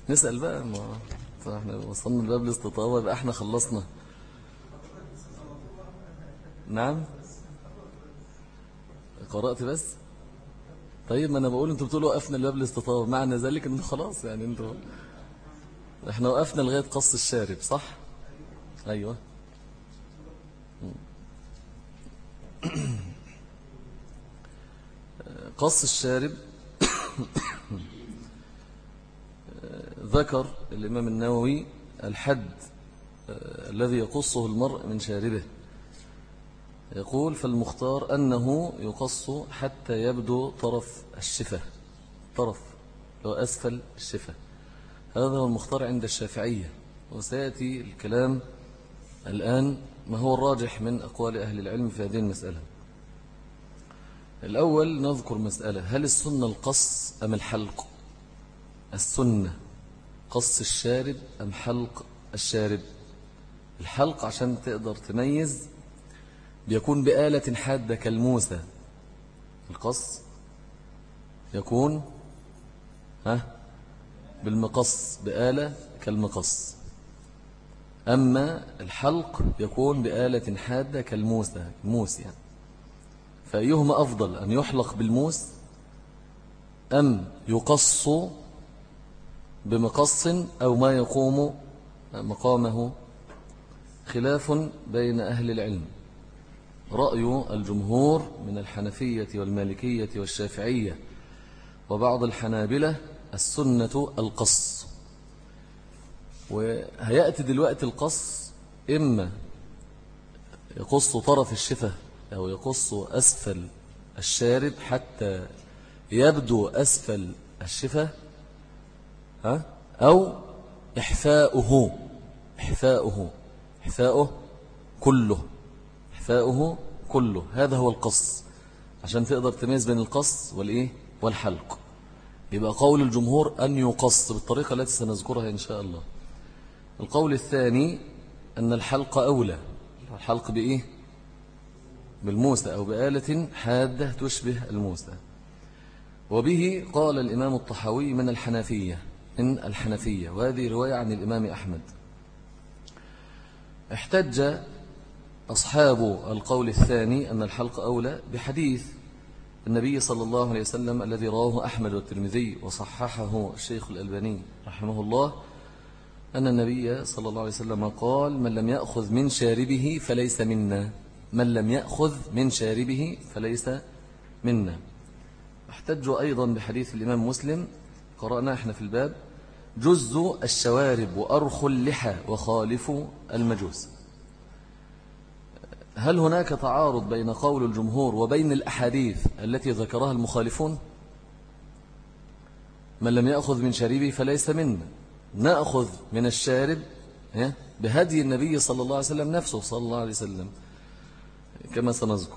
نسأل بقى، ما احنا وصلنا لباب الاستطابة يبقى احنا خلصنا. نعم قرأت بس. طيب ما انا بقول انتوا بتقولوا وقفنا لباب الاستطابة، معنى ذلك انتوا خلاص يعني انتوا، احنا وقفنا لغاية قص الشارب صح؟ ايوه. قص الشارب ذكر الإمام النووي الحد الذي يقصه المرء من شاربه. يقول فالمختار أنه يقص حتى يبدو طرف الشفة، طرف لو أسفل الشفة، هذا هو المختار عند الشافعية. وسيأتي الكلام الآن ما هو الراجح من أقوال أهل العلم في هذه المسألة. الأول نذكر مسألة، هل السنة القص أم الحلق؟ السنة قص الشارب أم حلق الشارب؟ الحلق عشان تقدر تميز بيكون بآلة حادة كالموسى، القص يكون بالمقص بآلة كالمقص، أما الحلق يكون بآلة حادة كالموسى، الموس يعني. فأيهما أفضل، أن يحلق بالموس أم يقص بمقص أو ما يقوم مقامه؟ خلاف بين أهل العلم. رأي الجمهور من الحنفية والمالكية والشافعية وبعض الحنابلة السنة القص. وهيأتي دلوقتي القص إما يقص طرف الشفة أو يقص أسفل الشارب حتى يبدو أسفل الشفة، أو إحفاؤه كله، هذا هو القص، عشان تقدر تميز بين القص والإيه والحلق. يبقى قول الجمهور أن يقص بالطريقة التي سنذكرها إن شاء الله. القول الثاني أن الحلق أولى، الحلق بإيه؟ بالموسى أو بآلة حادة تشبه الموسى. وبه قال الإمام الطحاوي من الحنفية، وهذه رواية عن الإمام أحمد. احتج أصحاب القول الثاني أن الحلق أولى بحديث النبي صلى الله عليه وسلم الذي رواه أحمد والترمذي وصححه الشيخ الألباني رحمه الله، أن النبي صلى الله عليه وسلم قال من لم يأخذ من شاربه فليس منا، من لم يأخذ من شاربه فليس منا. احتجوا أيضا بحديث الإمام مسلم قرأنا احنا في الباب، جزوا الشوارب وأرخوا اللحى وخالفوا المجوس. هل هناك تعارض بين قول الجمهور وبين الأحاديث التي ذكرها المخالفون؟ من لم يأخذ من شاربه فليس منا، نأخذ من الشارب بهدي النبي صلى الله عليه وسلم نفسه صلى الله عليه وسلم كما سنذكر.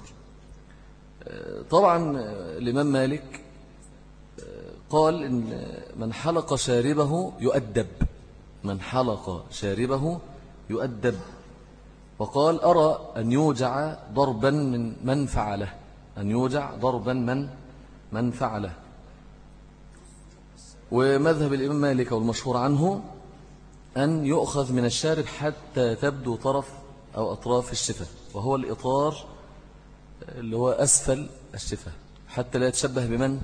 طبعا الإمام مالك قال إن من حلق شاربه يؤدب، من حلق شاربه يؤدب، وقال أرى أن يوجع ضربا من فعله، أن يوجع ضربا من فعله. ومذهب الإمام مالك والمشهور عنه أن يؤخذ من الشارب حتى تبدو طرف أو أطراف الشفة، وهو الإطار اللي هو أسفل الشفة، حتى لا يتشبه بمن؟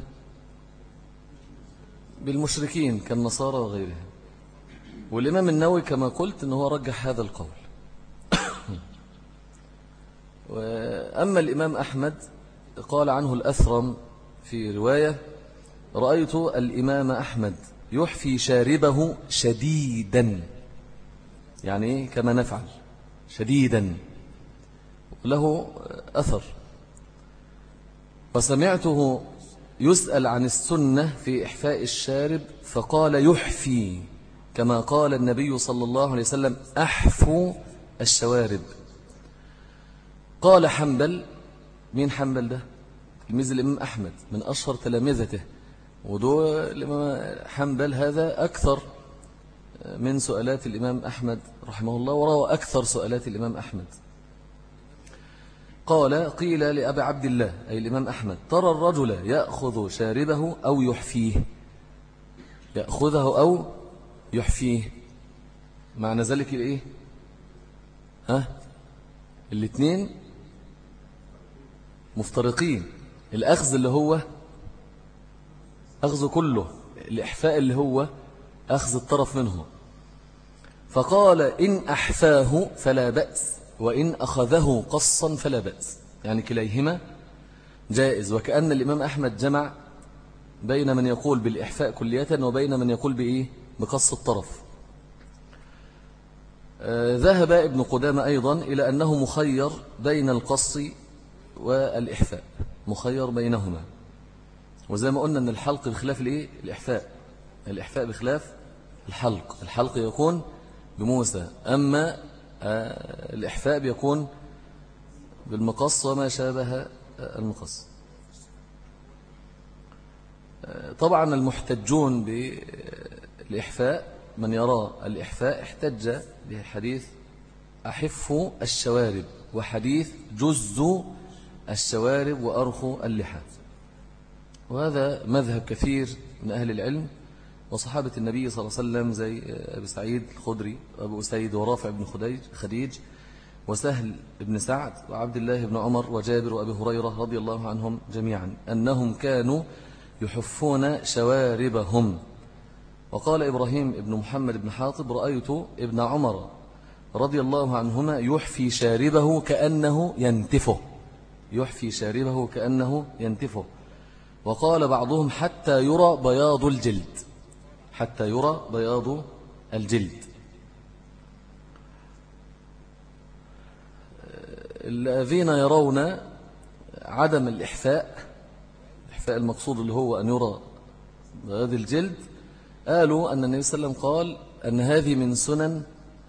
بالمشركين كالنصارى وغيرهم. والإمام النووي كما قلت أنه رجح هذا القول. وأما الإمام أحمد قال عنه الأثرم في رواية، رأيت الإمام أحمد يحفي شاربه شديدا، يعني كما نفعل شديدا، له أثر. وسمعته يسأل عن السنة في إحفاء الشارب فقال يحفي، كما قال النبي صلى الله عليه وسلم أحفوا الشوارب. قال حنبل، مين حنبل ده؟ تلميذ الإمام أحمد من أشهر تلامذته، ودو الإمام حنبل هذا أكثر من سؤالات الإمام أحمد رحمه الله، وروى أكثر سؤالات الإمام أحمد. قال قيل لأبي عبد الله أي الإمام أحمد ترى الرجل يأخذ شاربه أو يحفيه، يأخذه أو يحفيه. معنى ذلك الإيه؟ الاثنين مفترقين. الأخذ اللي هو أخذ كله، الإحفاء اللي هو أخذ الطرف منه. فقال إن أحفاه فلا بأس، وإن أخذه قصا فلا بأس، يعني كليهما جائز. وكأن الإمام أحمد جمع بين من يقول بالإحفاء كلية وبين من يقول بإيه؟ بقص الطرف. ذهب ابن قدامة أيضا إلى أنه مخير بين القص والإحفاء، مخير بينهما. وزي ما قلنا أن الحلق بخلاف الإيه؟ الإحفاء بخلاف الحلق. الحلق يكون بموسى، أما الإحفاء بيكون بالمقص وما شابه المقص. طبعا المحتجون بالإحفاء من يرى الإحفاء احتج بحديث أحف الشوارب وحديث جز الشوارب وأرخ اللحى، وهذا مذهب كثير من أهل العلم وصحابة النبي صلى الله عليه وسلم زي أبي سعيد الخدري وأبو أسيد ورافع بن خديج وسهل بن سعد وعبد الله بن عمر وجابر وأبي هريرة رضي الله عنهم جميعا أنهم كانوا يحفون شواربهم. وقال إبراهيم بن محمد بن حاطب رأيت ابن عمر رضي الله عنهما يحفي شاربه كأنه ينتفه، يحفي شاربه كأنه ينتفه. وقال بعضهم حتى يرى بياض الجلد، حتى يرى بياض الجلد. الذين يرون عدم الإحفاء المقصود اللي هو أن يرى بياض الجلد، قالوا أن النبي صلى الله عليه وسلم قال أن هذه من سنن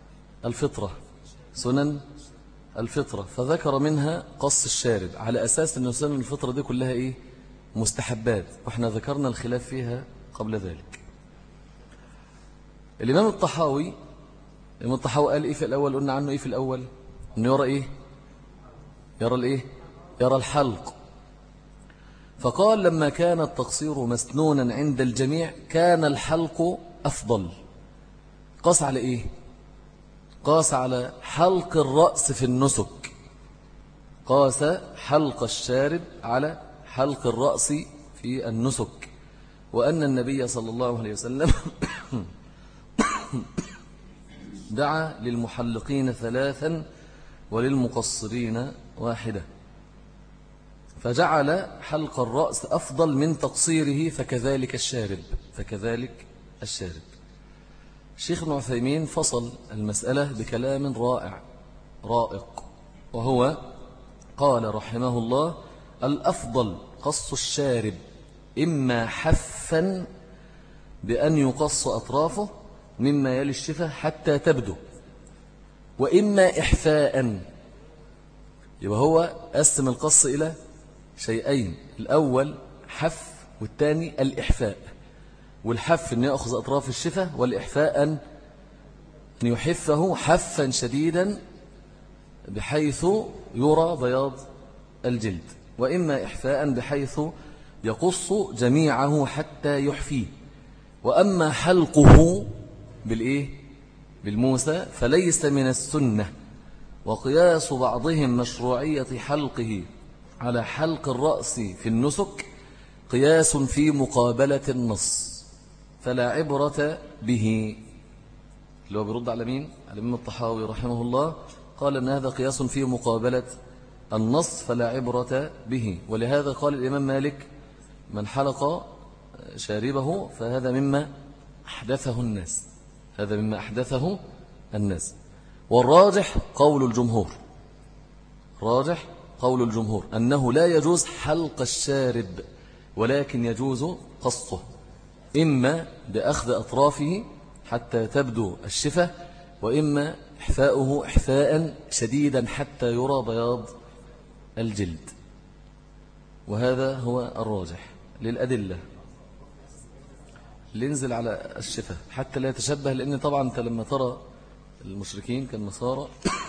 الفطرة، فذكر منها قص الشارب على أساس أن سنن الفطرة دي كلها إيه؟ مستحبات، وإحنا ذكرنا الخلاف فيها قبل ذلك. الإمام الطحاوي قال إيه في الأول؟ قلنا عنه إيه في الأول؟ أنه يرى إيه؟ يرى الحلق. فقال لما كان التقصير مسنونا عند الجميع كان الحلق أفضل. قاس على إيه؟ قاس على حلق الرأس في النسك، قاس حلق الشارب على حلق الرأس في النسك، وأن النبي صلى الله عليه وسلم دعا للمحلقين 3 وللمقصرين 1، فجعل حلق الرأس أفضل من تقصيره، فكذلك الشارب. الشيخ ابن عثيمين فصل المسألة بكلام رائق، وهو قال رحمه الله: الأفضل قص الشارب، إما حفا بأن يقص أطرافه مما يلي الشفة حتى تبدو، وإما إحفاء. يبقى هو قسم القص إلى شيئين: الأول حف، والثاني الإحفاء. والحف أن يأخذ أطراف الشفة، والإحفاء أن يحفه حفا شديدا بحيث يرى بياض الجلد، وإما إحفاء بحيث يقص جميعه حتى يحفيه. وأما حلقه بالموسى فليس من السنة. وقياس بعضهم مشروعية حلقه على حلق الرأس في النسك قياس في مقابلة النص فلا عبرة به. اللي هو بيرد على مين؟ على الإمام الطحاوي رحمه الله، قال أن هذا قياس في مقابلة النص فلا عبرة به. ولهذا قال الإمام مالك: من حلق شاربه فهذا مما أحدثه الناس. والراجح قول الجمهور أنه لا يجوز حلق الشارب، ولكن يجوز قصه، إما بأخذ أطرافه حتى تبدو الشفة، وإما إحفاؤه إحفاء شديدا حتى يرى بياض الجلد. وهذا هو الراجح للأدلة. لننزل على الشفة حتى لا يتشبه، لأن طبعا أنت لما ترى المشركين كالنصارى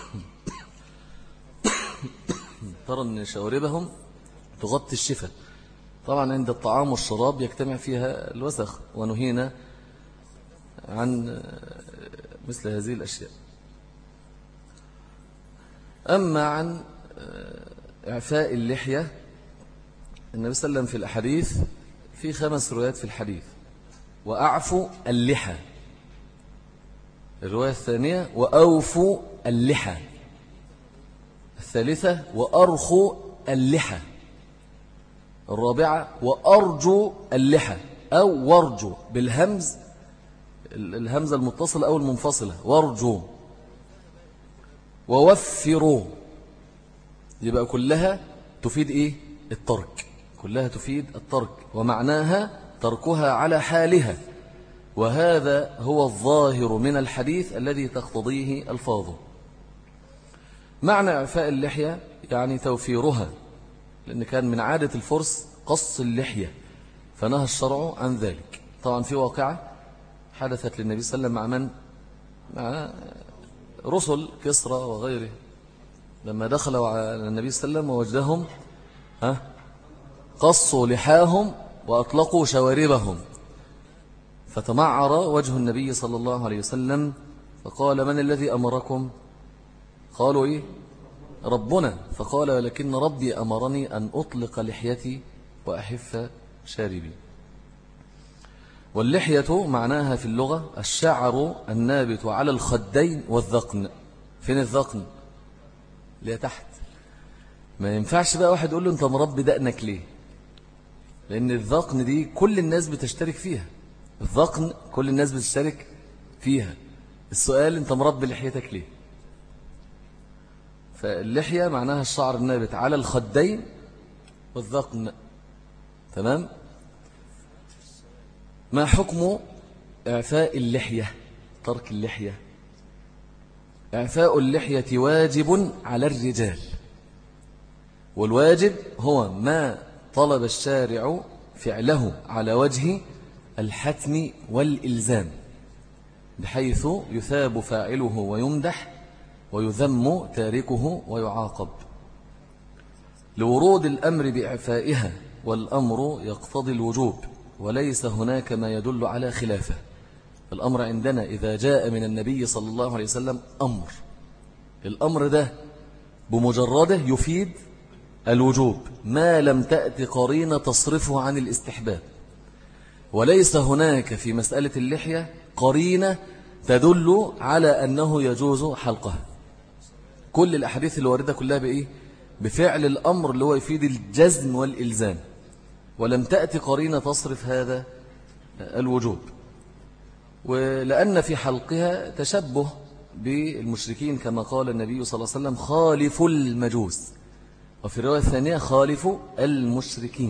ترى أن شواربهم تغطي الشفة. طبعا عند الطعام والشراب يجتمع فيها الوسخ، ونهينا عن مثل هذه الأشياء. أما عن إعفاء اللحية، النبي صلى الله عليه وسلم في الأحاديث في 5 روايات في الحديث: وأعفوا اللحى. الرواية الثانية: وأوفوا اللحى. الثالثة: وأرخوا اللحى. الرابعة: وأرجوا اللحى أو ورجوا بالهمز، الهمزة المتصلة أو المنفصلة، ورجوا. ووفروا، يبقى كلها تفيد إيه؟ الترك، كلها تفيد الترك، ومعناها تركها على حالها، وهذا هو الظاهر من الحديث الذي تقتضيه ألفاظه. معنى إعفاء اللحية يعني توفيرها، لأن كان من عادة الفرس قص اللحية، فنهى الشرع عن ذلك. طبعا في واقعة حدثت للنبي صلى الله عليه وسلم مع من؟ مع رسل كسرى وغيره، لما دخلوا على النبي صلى الله عليه وسلم ووجدهم قصوا لحاهم وأطلقوا شواربهم، فتمعر وجه النبي صلى الله عليه وسلم فقال: من الذي أمركم؟ قالوا: إيه؟ ربنا. فقال: ولكن ربي أمرني أن أطلق لحيتي وأحف شاربي. واللحية معناها في اللغة الشعر النابت على الخدين والذقن. فين الذقن؟ اللي تحت. ما ينفعش بقى واحد يقول له: أنت مربي دقنك ليه؟ لأن الذقن دي كل الناس بتشترك فيها، الذقن كل الناس بتشترك فيها. السؤال: أنت مربي لحيتك ليه؟ فاللحية معناها الشعر النابت على الخدين والذقن. تمام؟ ما حكم إعفاء اللحية؟ ترك اللحية. إعفاء اللحية واجب على الرجال، والواجب هو ما طلب الشارع فعله على وجه الحتم والإلزام، بحيث يثاب فاعله ويمدح ويذم تاركه ويعاقب، لورود الأمر بإعفائها، والأمر يقتضي الوجوب وليس هناك ما يدل على خلافه. الأمر عندنا إذا جاء من النبي صلى الله عليه وسلم أمر، الأمر ده بمجرده يفيد الوجوب ما لم تأتي قرينة تصرفه عن الاستحباب، وليس هناك في مسألة اللحية قرينة تدل على أنه يجوز حلقها. كل الأحاديث اللي واردة كلها بإيه؟ بفعل الأمر اللي هو يفيد الجزم والإلزام، ولم تأتي قرينة تصرف هذا الوجوب. ولأن في حلقها تشبه بالمشركين كما قال النبي صلى الله عليه وسلم: خالفوا المجوس، وفي الرواية الثانية: خالفوا المشركين.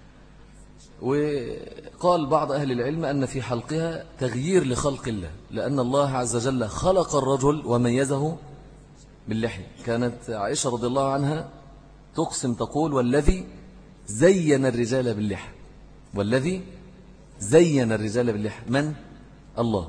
وقال بعض أهل العلم أن في حلقها تغيير لخلق الله، لأن الله عز وجل خلق الرجل وميزه باللحية. كانت عائشة رضي الله عنها تقسم تقول: والذي زين الرجال باللحى. والذي زين الرجال باللحى من؟ الله.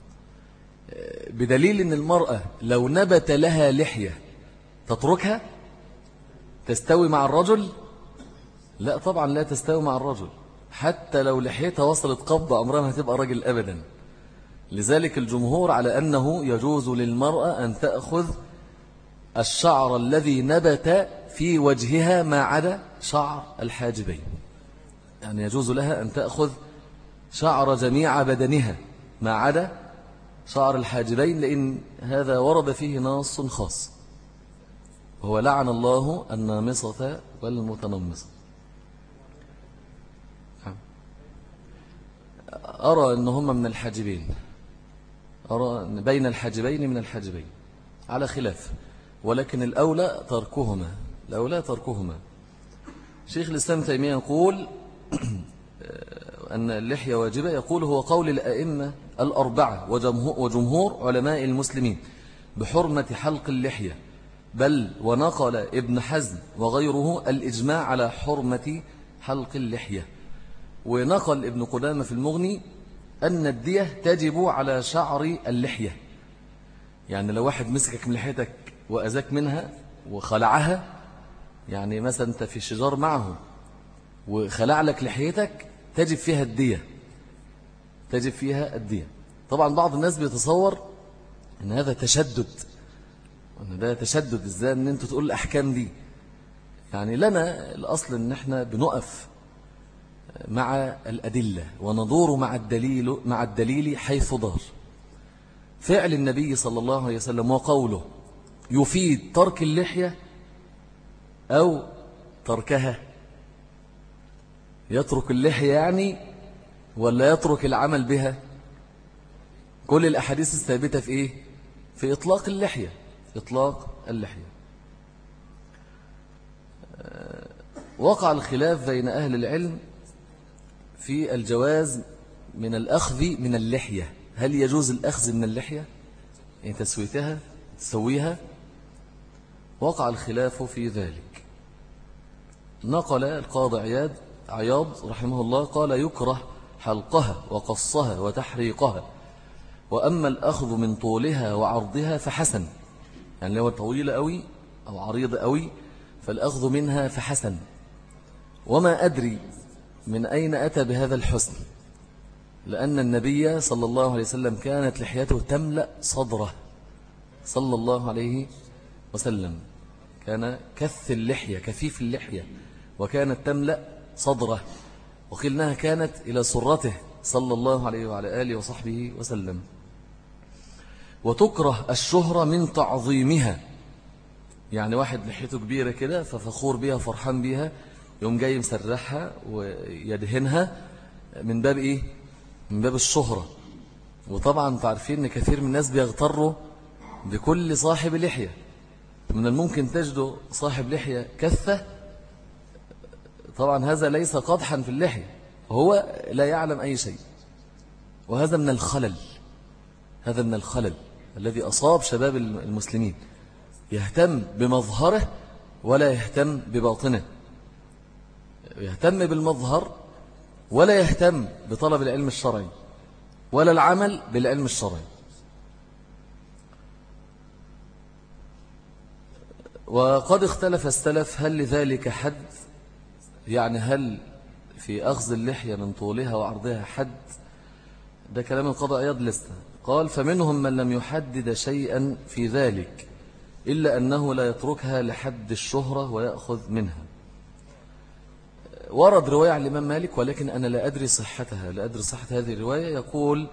بدليل أن المرأة لو نبت لها لحية تتركها تستوي مع الرجل؟ لا طبعا لا تستوي مع الرجل، حتى لو لحيتها وصلت قبضة عمرها ما هتبقى راجل أبدا. لذلك الجمهور على أنه يجوز للمرأة أن تأخذ الشعر الذي نبت في وجهها ما عدا شعر الحاجبين، يعني يجوز لها أن تأخذ شعر جميع بدنها ما عدا شعر الحاجبين، لأن هذا ورد فيه نص خاص، وهو: لعن الله النامصة والمتنمصة. أرى أن هم من الحاجبين، أرى بين الحاجبين من الحاجبين على خلاف، ولكن الأولى تركهما، الأولى تركهما. شيخ الإسلام تيمية يقول أن اللحية واجبة، يقول: هو قول الأئمة الأربعة وجمهور علماء المسلمين بحرمة حلق اللحية، بل ونقل ابن حزم وغيره الإجماع على حرمة حلق اللحية. ونقل ابن قدامة في المغني أن الدية تجب على شعر اللحية، يعني لو واحد مسكك من لحيتك وأذاك منها وخلعها، يعني مثلا أنت في شجار معه وخلع لك لحيتك، تجب فيها الدية، تجب فيها الدية. طبعا بعض الناس بيتصور ان هذا تشدد، ان ده تشدد ازاي ان انتوا تقول الاحكام دي. يعني لنا الاصل ان احنا بنقف مع الادله وندور مع الدليل حيث دار. فعل النبي صلى الله عليه وسلم وقوله يفيد ترك اللحية أو تركها. يترك اللحية يعني ولا يترك العمل بها؟ كل الأحاديث الثابتة في إيه؟ في إطلاق اللحية، إطلاق اللحية. وقع الخلاف بين أهل العلم في الجواز من الأخذ من اللحية. هل يجوز الأخذ من اللحية يعني تسويها؟ وقع الخلاف في ذلك. نقل القاضي عياض رحمه الله قال يكره حلقها وقصها وتحريقها، وأما الأخذ من طولها وعرضها فحسن. يعني لو طويلة أوي أو عريضة أوي فالأخذ منها فحسن. وما أدري من أين أتى بهذا الحسن، لأن النبي صلى الله عليه وسلم كانت لحيته تملأ صدره صلى الله عليه وسلم، كان كثيف اللحية وكانت تملأ صدره، وقلناها كانت إلى سرته صلى الله عليه وعلى آله وصحبه وسلم. وتكره الشهرة من تعظيمها، يعني واحد لحيته كبيرة كده ففخور بها فرحان بها يوم جاي مسرحها ويدهنها من باب إيه؟ من باب الشهرة. وطبعا تعرفين أن كثير من الناس بيغتروا بكل صاحب لحية. من الممكن تجد صاحب لحية كثة، طبعا هذا ليس قدحا في اللحية، هو لا يعلم أي شيء. وهذا من الخلل، هذا من الخلل الذي أصاب شباب المسلمين، يهتم بمظهره ولا يهتم بباطنه، يهتم بالمظهر ولا يهتم بطلب العلم الشرعي ولا العمل بالعلم الشرعي. وقد اختلف السلف هل لذلك حد، يعني هل في أخذ اللحية من طولها وعرضها حد؟ ده كلام القاضي عياض لسه قال فمنهم من لم يحدد شيئا في ذلك إلا أنه لا يتركها لحد الشهرة ويأخذ منها. ورد رواية عن الإمام مالك ولكن أنا لا أدري صحتها، لا أدري صحة هذه الرواية، يقول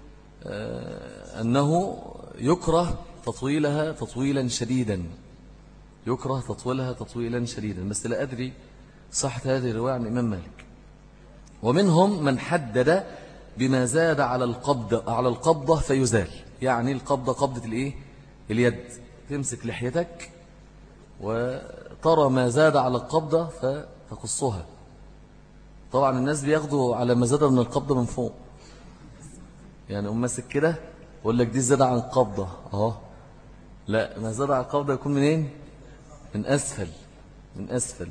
أنه يكره تطويلها تطويلا شديدا، يكره تطويلها تطويلا شديدا، بس لا أدري صحة هذه الرواية عن الإمام مالك. ومنهم من حدد بما زاد على القبضة فيزال. يعني القبضة قبضة الإيه؟ اليد، تمسك لحيتك وترى ما زاد على القبضة فتقصها. طبعا الناس بياخدوا على ما زاد من القبضة من فوق، يعني ماسك كده يقول لك دي زاد عن القبضة لا، ما زاد عن القبضة يكون منين؟ من أسفل، من أسفل.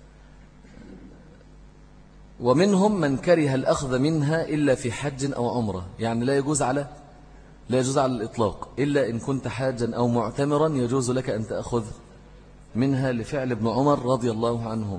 ومنهم من كره الأخذ منها إلا في حج أو عمرة، يعني لا يجوز على الإطلاق، إلا إن كنت حاجا أو معتمرا يجوز لك أن تأخذ منها لفعل ابن عمر رضي الله عنه.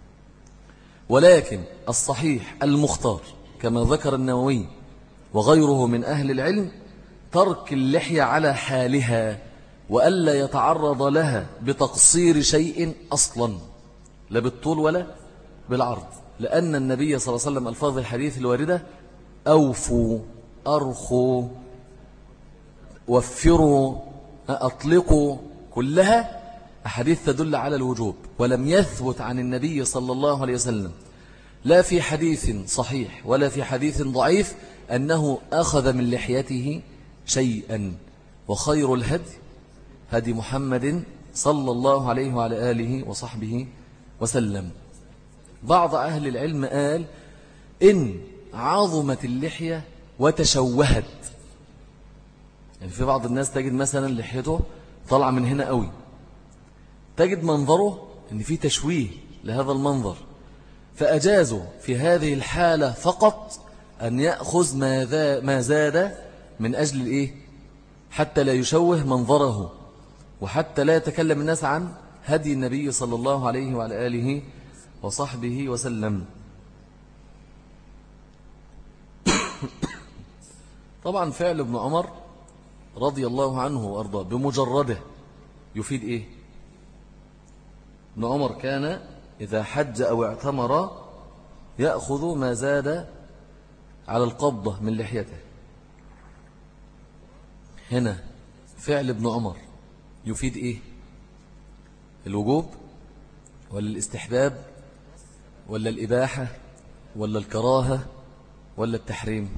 ولكن الصحيح المختار كما ذكر النووي وغيره من أهل العلم ترك اللحية على حالها، وألا يتعرض لها بتقصير شيء أصلا، لا بالطول ولا بالعرض، لأن النبي صلى الله عليه وسلم ألفاظ الحديث الواردة أوفوا، أرخوا، وفروا، أطلقوا، كلها أحاديث تدل على الوجوب. ولم يثبت عن النبي صلى الله عليه وسلم لا في حديث صحيح ولا في حديث ضعيف أنه أخذ من لحيته شيئا. وخير الهدي هدي محمد صلى الله عليه وعلى آله وصحبه وسلم. بعض أهل العلم قال إن عظمت اللحية وتشوهت، يعني في بعض الناس تجد مثلا لحيته طلع من هنا قوي، تجد منظره إن في تشويه لهذا المنظر، فأجازوا في هذه الحالة فقط أن يأخذ ما زاد من أجل الإيه؟ حتى لا يشوه منظره، وحتى لا يتكلم الناس عن هدي النبي صلى الله عليه وعلى آله وصحبه وسلم. طبعا فعل ابن عمر رضي الله عنه وأرضاه بمجرده يفيد إيه؟ ابن عمر كان إذا حج أو اعتمر يأخذ ما زاد على القبضة من لحيته. هنا فعل ابن عمر يفيد إيه؟ الوجوب ولا الاستحباب ولا الإباحة ولا الكراهة ولا التحريم؟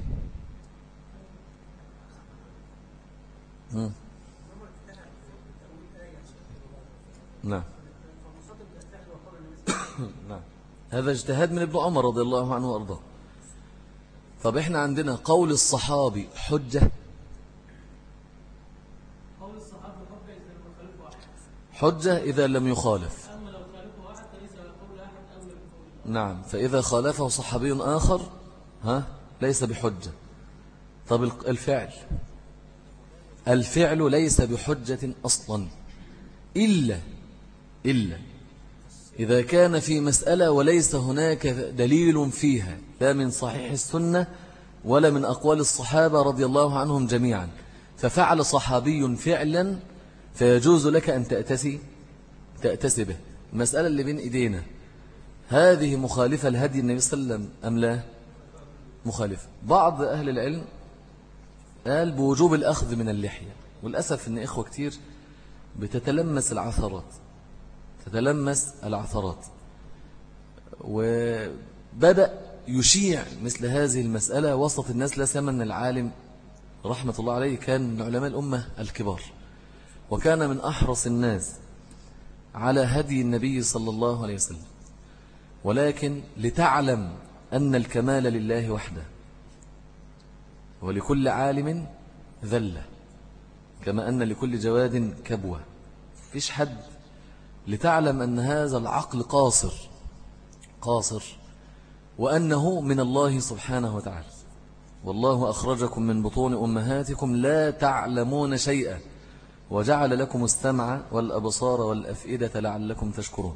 نعم. نعم، هذا اجتهاد من ابن عمر رضي الله عنه وأرضاه. طب احنا عندنا قول الصحابي حجة. حجة إذا لم يخالف. نعم، فإذا خالفه صحابي آخر ليس بحجة. طب الفعل ليس بحجة أصلا إلا إذا كان في مسألة وليس هناك دليل فيها لا من صحيح السنة ولا من أقوال الصحابة رضي الله عنهم جميعا، ففعل صحابي فعلا فيجوز لك أن تأتسي به. المسألة اللي بين إيدينا هذه مخالفة لهدي النبي صلى الله عليه وسلم أم لا؟ مخالفة. بعض أهل العلم قال بوجوب الأخذ من اللحية، والأسف أن إخوة كتير بتتلمس العثرات وبدأ يشيع مثل هذه المسألة وسط الناس. لا سيما أن العالم رحمة الله عليه كان من علماء الأمة الكبار، وكان من أحرص الناس على هدي النبي صلى الله عليه وسلم، ولكن لتعلم أن الكمال لله وحده ولكل عالم ذلة كما أن لكل جواد كبوة. فيش حد، لتعلم أن هذا العقل قاصر وأنه من الله سبحانه وتعالى. والله أخرجكم من بطون أمهاتكم لا تعلمون شيئا وجعل لكم السمع والأبصار والأفئدة لعلكم تشكرون.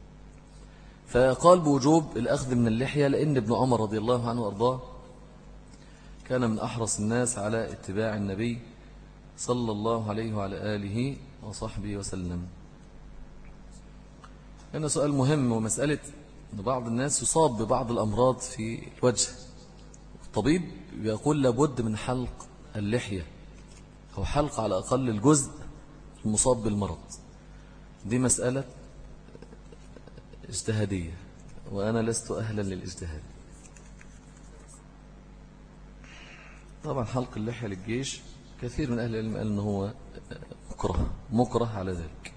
فقال بوجوب الأخذ من اللحية لأن ابن عمر رضي الله عنه وأرضاه كان من أحرص الناس على اتباع النبي صلى الله عليه وعلى آله وصحبه وسلم. هنا سؤال مهم، ومسألة أن بعض الناس يصاب ببعض الأمراض في الوجه، الطبيب يقول لابد من حلق اللحية أو حلق على أقل الجزء المصاب بالمرض. دي مسألة اجتهادية وأنا لست أهلا للاجتهاد. طبعا حلق اللحية للجيش كثير من أهل العلم قال أنه هو مكره على ذلك.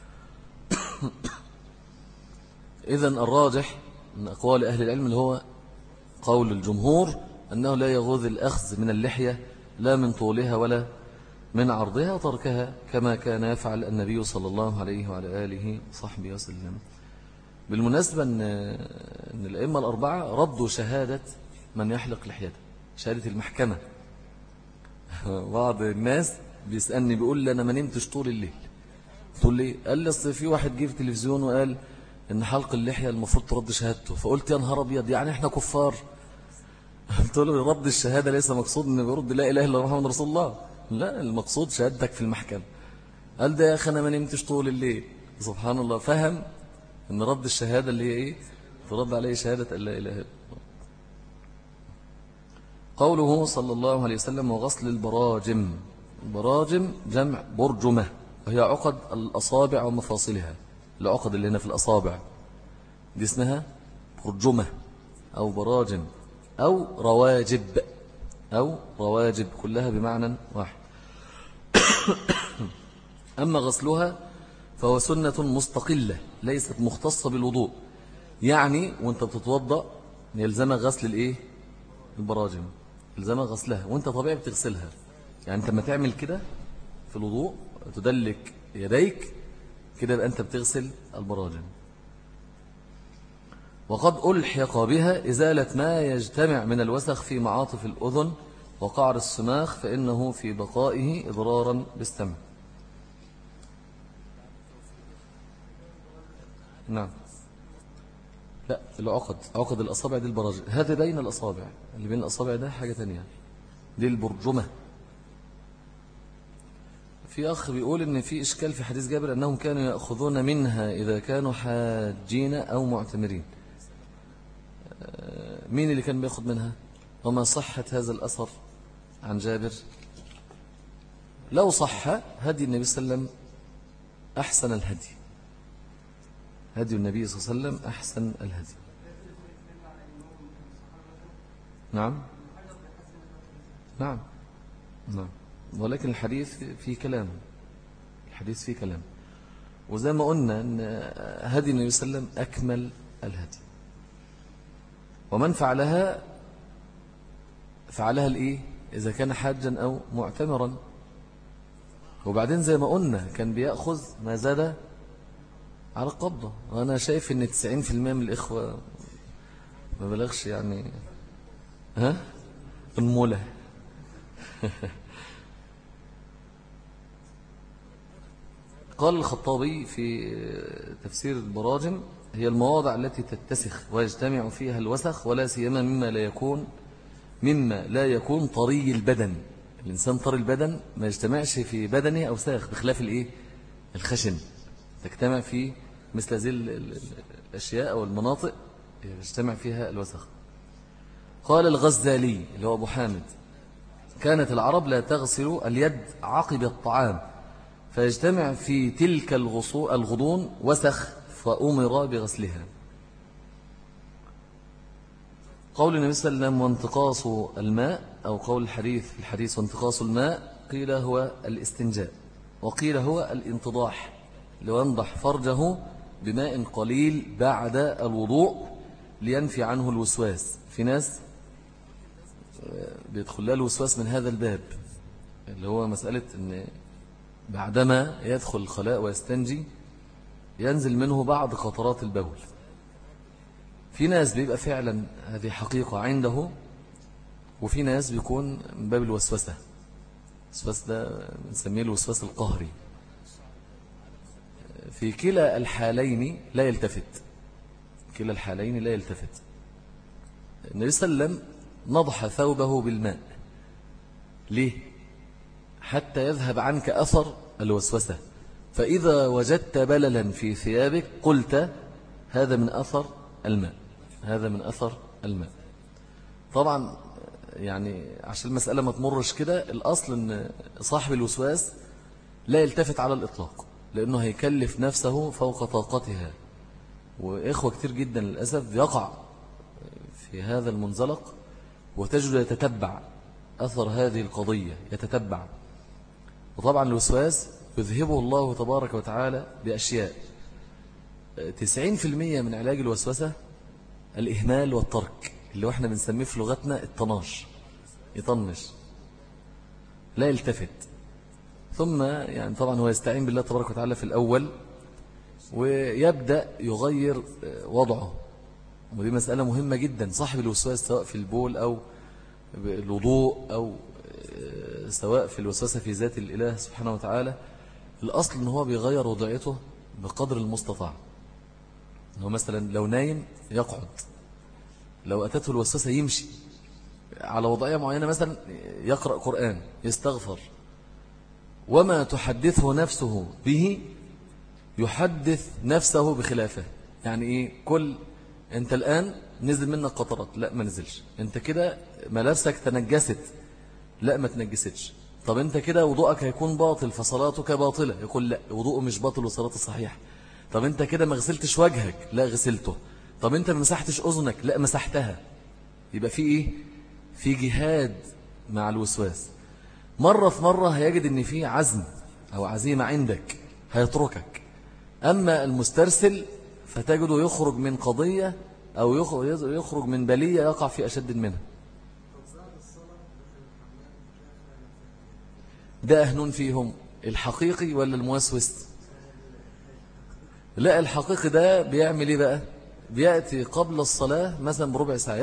إذن الراجح من أقوال أهل العلم اللي هو قول الجمهور أنه لا يجوز الأخذ من اللحية لا من طولها ولا من عرضها، وتركها كما كان يفعل النبي صلى الله عليه وعلى آله وصحبه وسلم. بالمناسبة أن الأئمة الأربعة ردوا شهادة من يحلق لحيته، شهادة المحكمة. بعض الناس بيسألني بيقول لي أنا ما نمتش طول الليل. تقول لي قال لي أصل في واحد جه في التلفزيون وقال إن حلق اللحية المفروض ترد شهادته، فقلت يا نهار أبيض يعني إحنا كفار؟ قلت له رد الشهادة ليس مقصود إن بيرد لا إله إلا محمد رسول الله، لا، المقصود شهادتك في المحكمة. قال ده يا أخي أنا ما نمتش طول الليل. سبحان الله، فهم إن رد الشهادة اللي هي إيه؟ ترد عليه شهادة أن لا إله إلا الله. قوله صلى الله عليه وسلم وغسل البراجم. البراجم جمع برجمة، وهي عقد الأصابع ومفاصلها. العقد اللي هنا في الأصابع دي اسمها برجمة أو براجم أو رواجب كلها بمعنى واحد. أما غسلها فهو سنة مستقلة ليست مختصة بالوضوء، يعني وانت بتتوضأ يلزمك غسل الايه؟ البراجم، يلزمك غسلها وانت طبيعي بتغسلها. يعني انت لما تعمل كده في الوضوء تدلك يديك كده يبقى انت بتغسل البراجم. وقد ألحق بها إزالة ما يجتمع من الوسخ في معاطف الأذن وقعر السماخ، فإنه في بقائه إضرارا بالسمع. نعم، لا، عقد الأصابع دي البراجم، هذا بين الأصابع، اللي بين الأصابع ده حاجة تانية. دي البرجمة. في أخ بيقول إن في إشكال في حديث جابر أنهم كانوا يأخذون منها إذا كانوا حاجين أو معتمرين. مين اللي كان بيأخذ منها؟ وما صحة هذا الأثر عن جابر؟ لو صح هدي النبي صلى الله عليه وسلم أحسن الهدي، هدي النبي صلى الله عليه وسلم أحسن الهدي. نعم نعم نعم، ولكن الحديث فيه كلام، الحديث فيه كلام. وزي ما قلنا أن هدي النبي صلى الله عليه وسلم أكمل الهدي، ومن فعلها الإيه؟ إذا كان حاجا أو معتمرا. وبعدين زي ما قلنا كان بيأخذ ما زاد على القبضة، وأنا شايف أن 90% من الإخوة ما بلغش يعني المولى. قال الخطابي في تفسير البراجم: هي المواضع التي تتسخ ويجتمع فيها الوسخ، ولا سيما مما لا يكون طري البدن. الإنسان طري البدن ما يجتمعش في بدنه أوساخ، بخلاف الإيه؟ الخشن تجتمع في مثل هذه الأشياء أو المناطق يجتمع فيها الوسخ. قال الغزالي اللي هو أبو حامد: كانت العرب لا تغسل اليد عقب الطعام، فيجتمع في تلك الغضون وسخ، فأمر بغسلها. قول النبي صلى الله عليه وسلم: وانتقاص الماء، أو قول الحديث وانتقاص الماء، قيل هو الاستنجاء، وقيل هو الانتضاح، لينضح فرجه بماء قليل بعد الوضوء لينفي عنه الوسواس. في ناس بيدخل لها الوسواس من هذا الباب، اللي هو مسألة أن بعدما يدخل الخلاء ويستنجي ينزل منه بعض قطرات البول. في ناس بيبقى فعلا هذه حقيقة عنده، وفي ناس بيكون من باب الوسوسة. الوسواس ده بنسميه الوسواس القهري. في كلا الحالين لا يلتفت، كلا الحالين لا يلتفت. النبي صلى الله عليه وسلم نضح ثوبه بالماء. ليه؟ حتى يذهب عنك أثر الوسوسة، فإذا وجدت بللا في ثيابك قلت هذا من أثر الماء، هذا من أثر الماء. طبعا يعني عشان المسألة ما تمرش كده، الأصل أن صاحب الوسواس لا يلتفت على الإطلاق، لأنه هيكلف نفسه فوق طاقتها. وإخوة كتير جدا للأسف يقع في هذا المنزلق، وتجد يتتبع أثر هذه القضية، يتتبع. وطبعا الوسواس يذهبه الله تبارك وتعالى بأشياء. 90% من علاج الوسوسة الإهمال والترك، اللي احنا بنسميه في لغتنا الطناش، يطنش لا يلتفت. ثم يعني طبعا هو يستعين بالله تبارك وتعالى في الأول، ويبدأ يغير وضعه. ودي مسألة مهمة جدا. صاحب الوسواس سواء في البول أو الوضوء، أو سواء في الوسوسة في ذات الإله سبحانه وتعالى، الأصل أنه هو بيغير وضعيته بقدر المستطاع. أنه مثلا لو نايم يقعد، لو أتته الوسوسة يمشي على وضعية معينة، مثلا يقرأ قرآن، يستغفر. وما تحدثه نفسه به يحدث نفسه بخلافه. يعني إيه؟ أنت الآن نزل منك قطرات، لا ما نزلش. أنت كده ملابسك تنجست، لا ما تنجستش. طب أنت كده وضوءك هيكون باطل فصلاتك باطلة، يقول لا وضوءه مش باطل وصلاته صحيح. طب أنت كده ما غسلتش وجهك، لا غسلته. طب أنت ما مسحتش أذنك، لا مسحتها. يبقى في إيه؟ في جهاد مع الوسواس. مرة في مرة هيجد أن في عزم أو عزيمة عندك هيتركك. أما المسترسل فتجده يخرج من قضية أو يخرج من بلية يقع في أشد منها. ده أهنون فيهم الحقيقي ولا الموسوس؟ لا، الحقيقي ده بيعمل إيه بقى؟ بيأتي قبل الصلاة مثلا بربع ساعة،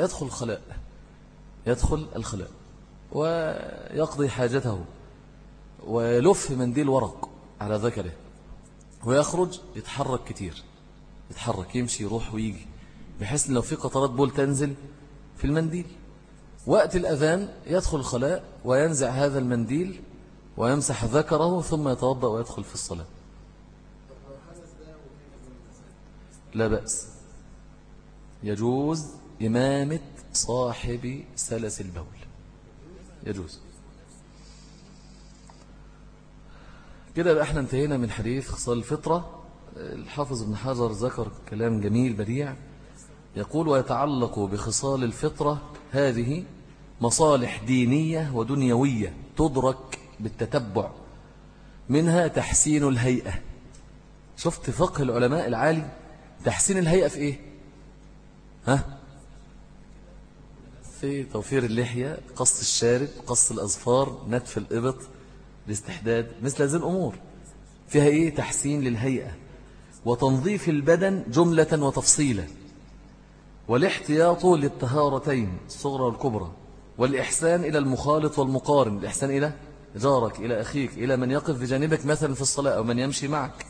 يدخل الخلاء ويقضي حاجته، ويلف منديل ورق على ذكره، ويخرج يتحرك كتير، يتحرك يمشي يروح ويجي، بحيث لو في قطرات بول تنزل في المنديل وقت الأذان يدخل الخلاء وينزع هذا المنديل ويمسح ذكره ثم يتوضأ ويدخل في الصلاة. لا بأس، يجوز إمامة صاحب سلس البول، يجوز. كده بقى احنا انتهينا من حديث خصال الفطرة. الحافظ ابن حجر ذكر كلام جميل بديع، يقول: ويتعلق بخصال الفطرة هذه مصالح دينية ودنيوية تدرك بالتتبع، منها تحسين الهيئة. شفت فقه العلماء العالي، تحسين الهيئة في ايه؟ في توفير اللحية، قص الشارب، قص الأظفار، نتف الإبط، الاستحداد، مثل هذه الأمور فيها ايه؟ تحسين للهيئة، وتنظيف البدن جملة وتفصيلا، والاحتياط للطهارتين الصغرى والكبرى، والإحسان إلى المخالط والمقارن، الإحسان إلى جارك، إلى أخيك، إلى من يقف بجانبك مثلا في الصلاة أو من يمشي معك،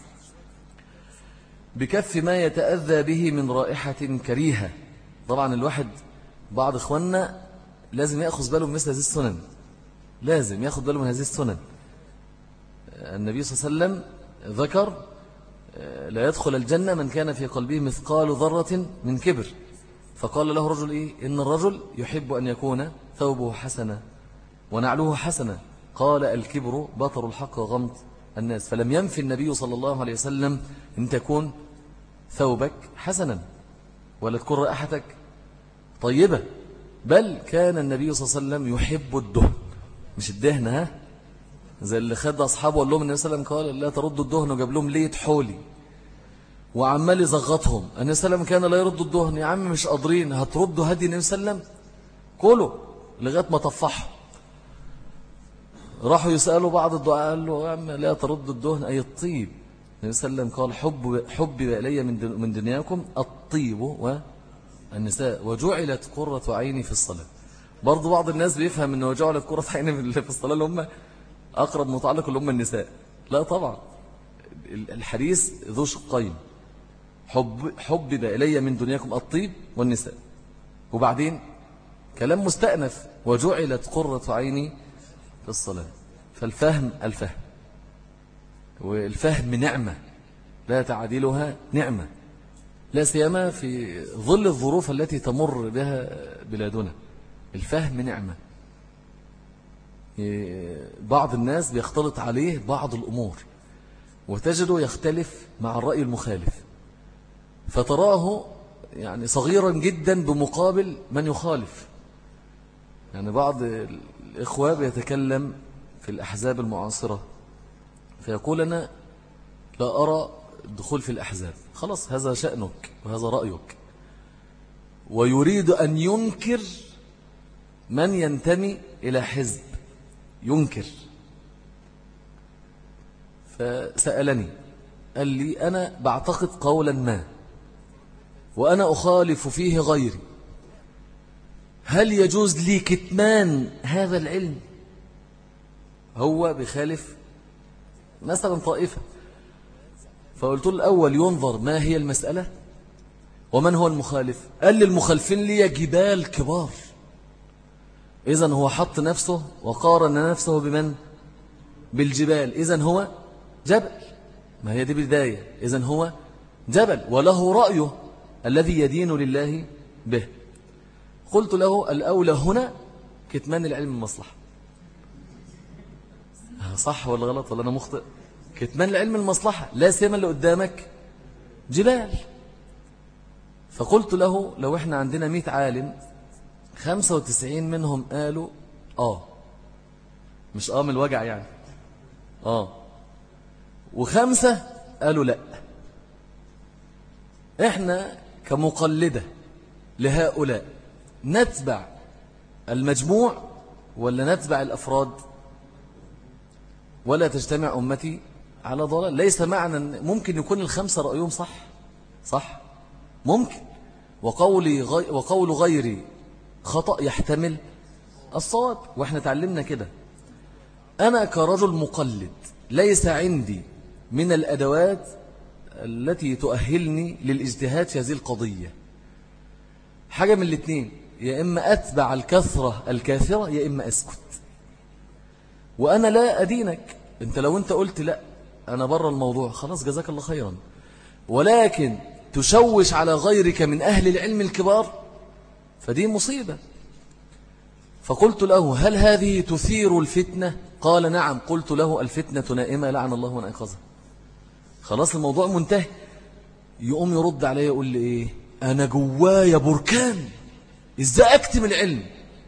بكف ما يتأذى به من رائحة كريهة. طبعا الواحد بعض إخواننا لازم يأخذ باله من مثل هذه السنن، لازم يأخذ باله من هذه السنن. النبي صلى الله عليه وسلم ذكر: لا يدخل الجنة من كان في قلبه مثقال ذرة من كبر. فقال له رجل: إيه؟ إن الرجل يحب أن يكون ثوبه حسنا ونعله حسنا. قال: الكبر بطر الحق وغمط الناس. فلم ينفي النبي صلى الله عليه وسلم أن تكون ثوبك حسنا ولا تكون رائحتك طيبة، بل كان النبي صلى الله عليه وسلم يحب الدهن، مش الدهن زي اللي خد أصحابه وقال لهم النبي صلى الله عليه وسلم قال: لا تردوا الدهن، وجاب لهم ليت حولي وعمال يزغطهم. النبي صلى الله عليه وسلم كان لا يرد الدهن. يا عم مش قادرين، هتردوا هدي النبي صلى الله عليه وسلم؟ كله لغاية ما طفحوا. راحوا يسألوا بعض الدعاء، قال له: يا عم لا ترد الدهن أي الطيب. النبي صلى الله عليه وسلم قال: حبب إلي من دنياكم الطيب والنساء وجعلت قرة عيني في الصلاة. برضو بعض الناس بيفهم أنه جعلت قرة عيني في الصلاة اللي هم أقرب متعلق اللي هم النساء. لا طبعا، الحديث ذو شقين: حبب إلي من دنياكم الطيب والنساء، وبعدين كلام مستأنف: وجعلت قرة عيني في الصلاة. فالفهم الفهم، والفهم نعمة لا تعديلها نعمة، لا سيما في ظل الظروف التي تمر بها بلادنا. الفهم نعمة. بعض الناس بيختلط عليه بعض الأمور وتجده يختلف مع الرأي المخالف، فتراه يعني صغيرا جدا بمقابل من يخالف. يعني بعض الإخوة بيتكلم في الأحزاب المعاصرة فيقول: أنا لا أرى الدخول في الأحزاب. خلاص، هذا شأنك وهذا رأيك، ويريد أن ينكر من ينتمي إلى حزب، ينكر. فسألني قال لي: أنا بعتقد قولا ما وأنا أخالف فيه غيري، هل يجوز لي كتمان هذا العلم؟ هو بخالف مثلا طائفة. فقلت له: الأول ينظر ما هي المسألة ومن هو المخالف. قال لي: المخالفين لي جبال كبار. إذن هو حط نفسه وقارن نفسه بمن؟ بالجبال. إذن هو جبل، ما هي دي بداية. إذن هو جبل وله رأيه الذي يدين لله به. قلت له: الأولى هنا كتمان العلم المصلحة. صح ولا غلط ولا أنا مخطئ؟ كتمان العلم المصلحة، لا سيما اللي قدامك جبال. فقلت له: لو احنا عندنا 100 عالم 95 منهم قالوا مش من الوجع يعني و5 قالوا لا، احنا كمقلدة لهؤلاء نتبع المجموع ولا نتبع الأفراد؟ ولا تجتمع أمتي على ضلال. ليس معنى ممكن يكون ال5 رأيهم صح ممكن، وقول غيري خطأ يحتمل الصواب، واحنا تعلمنا كده. أنا كرجل مقلد ليس عندي من الأدوات التي تؤهلني للاجتهاد في هذه القضية. حاجة من الاثنين: يا إما أتبع الكثرة الكاثرة يا إما أسكت. وأنا لا أدينك، أنت لو أنت قلت لا أنا بره الموضوع خلاص جزاك الله خيرا، ولكن تشوش على غيرك من أهل العلم الكبار فدي مصيبة. فقلت له هل هذه تثير الفتنة؟ قال نعم. قلت له الفتنة نائمة لعن الله من أيقظها. خلاص الموضوع منتهي. يقوم يرد علي يقول لي إيه؟ أنا جوايا بركان إزاي أكتم العلم.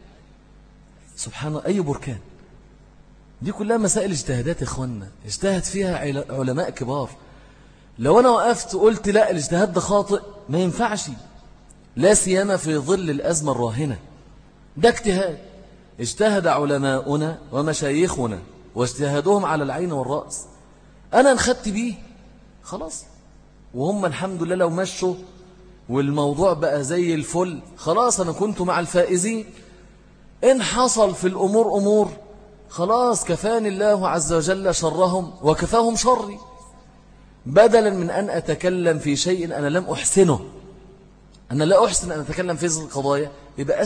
سبحان الله، أي بركان؟ دي كلها مسائل اجتهادات إخواننا اجتهد فيها علماء كبار. لو أنا وقفت وقلت لا الاجتهاد ده خاطئ ما ينفعش، لا سيما في ظل الأزمة الراهنة. ده اجتهاد اجتهد علماؤنا ومشايخنا واجتهادهم على العين والرأس، أنا انخدت بيه خلاص، وهم الحمد لله لو مشوا والموضوع بقى زي الفل خلاص أنا كنت مع الفائزين. إن حصل في الأمور أمور خلاص كفاني الله عز وجل شرهم وكفاهم شري، بدلا من أن أتكلم في شيء أنا لم أحسنه. أنا لا أحسن أن أتكلم في هذه القضايا يبقى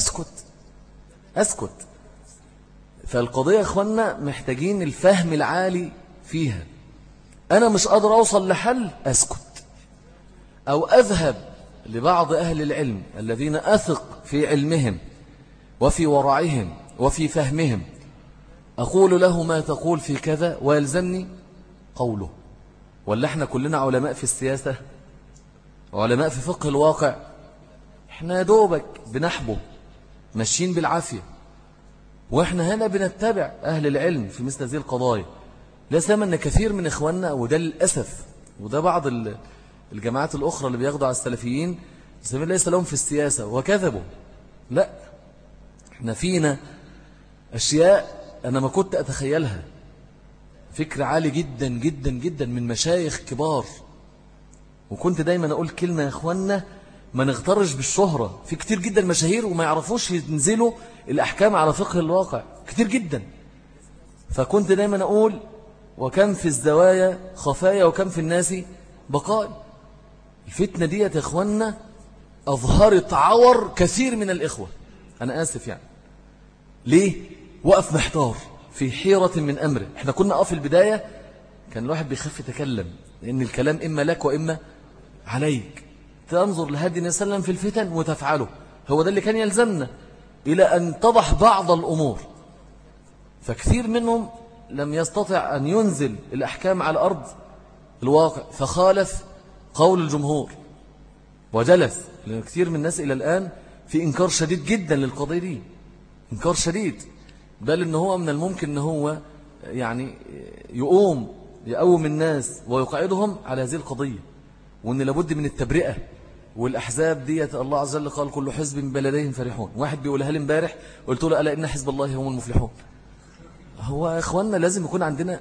أسكت. فالقضية يا أخوانا محتاجين الفهم العالي فيها. أنا مش قادر أوصل لحل أسكت، أو أذهب لبعض أهل العلم الذين أثق في علمهم وفي ورعهم وفي فهمهم، أقول له ما تقول في كذا ويلزمني قوله. ولا احنا كلنا علماء في السياسة وعلماء في فقه الواقع؟ احنا يا دوبك بنحبه ماشيين بالعافية، واحنا هنا بنتبع أهل العلم في مثل هذه القضايا. لا سيما أن كثير من إخواننا، وده للأسف، وده بعض الجماعات الأخرى اللي بياخدوا على السلفيين ليس لهم في السياسة وكذبوا. لا، احنا فينا أشياء أنا ما كنت أتخيلها، فكر عالي جدا جدا جدا من مشايخ كبار. وكنت دايما أقول كلمة يا إخواننا، ما نغترش بالشهرة. في كتير جدا مشاهير وما يعرفوش ينزلوا الأحكام على فقه الواقع كتير جدا. فكنت دايما أقول وكم في الزوايا خفايا وكم في الناس بقاء. الفتنة دي يا إخواننا أظهرت عور كثير من الإخوة، أنا آسف يعني. ليه؟ وقف محتار في حيرة من أمره. احنا كنا في البداية كان الواحد بيخاف يتكلم، لأن الكلام إما لك وإما عليك. تنظر لهدي النبي صلى الله عليه وسلم في الفتن وتفعله، هو ده اللي كان يلزمنا، إلى أن تضح بعض الأمور. فكثير منهم لم يستطع أن ينزل الأحكام على أرض الواقع، فخالف قول الجمهور وجلس. لأن كثير من الناس إلى الآن في إنكار شديد جدا للقضية دي، إنكار شديد، بل إن هو من الممكن إن هو يعني يقوم الناس ويقعدهم على هذه القضية، وإن لابد من التبرئة. والأحزاب ديت الله عز وجل قال كل حزب بلديهم فرحون. واحد بيقولها لي امبارح قلت له ألا إن حزب الله هم المفلحون. هو يا إخواننا لازم يكون عندنا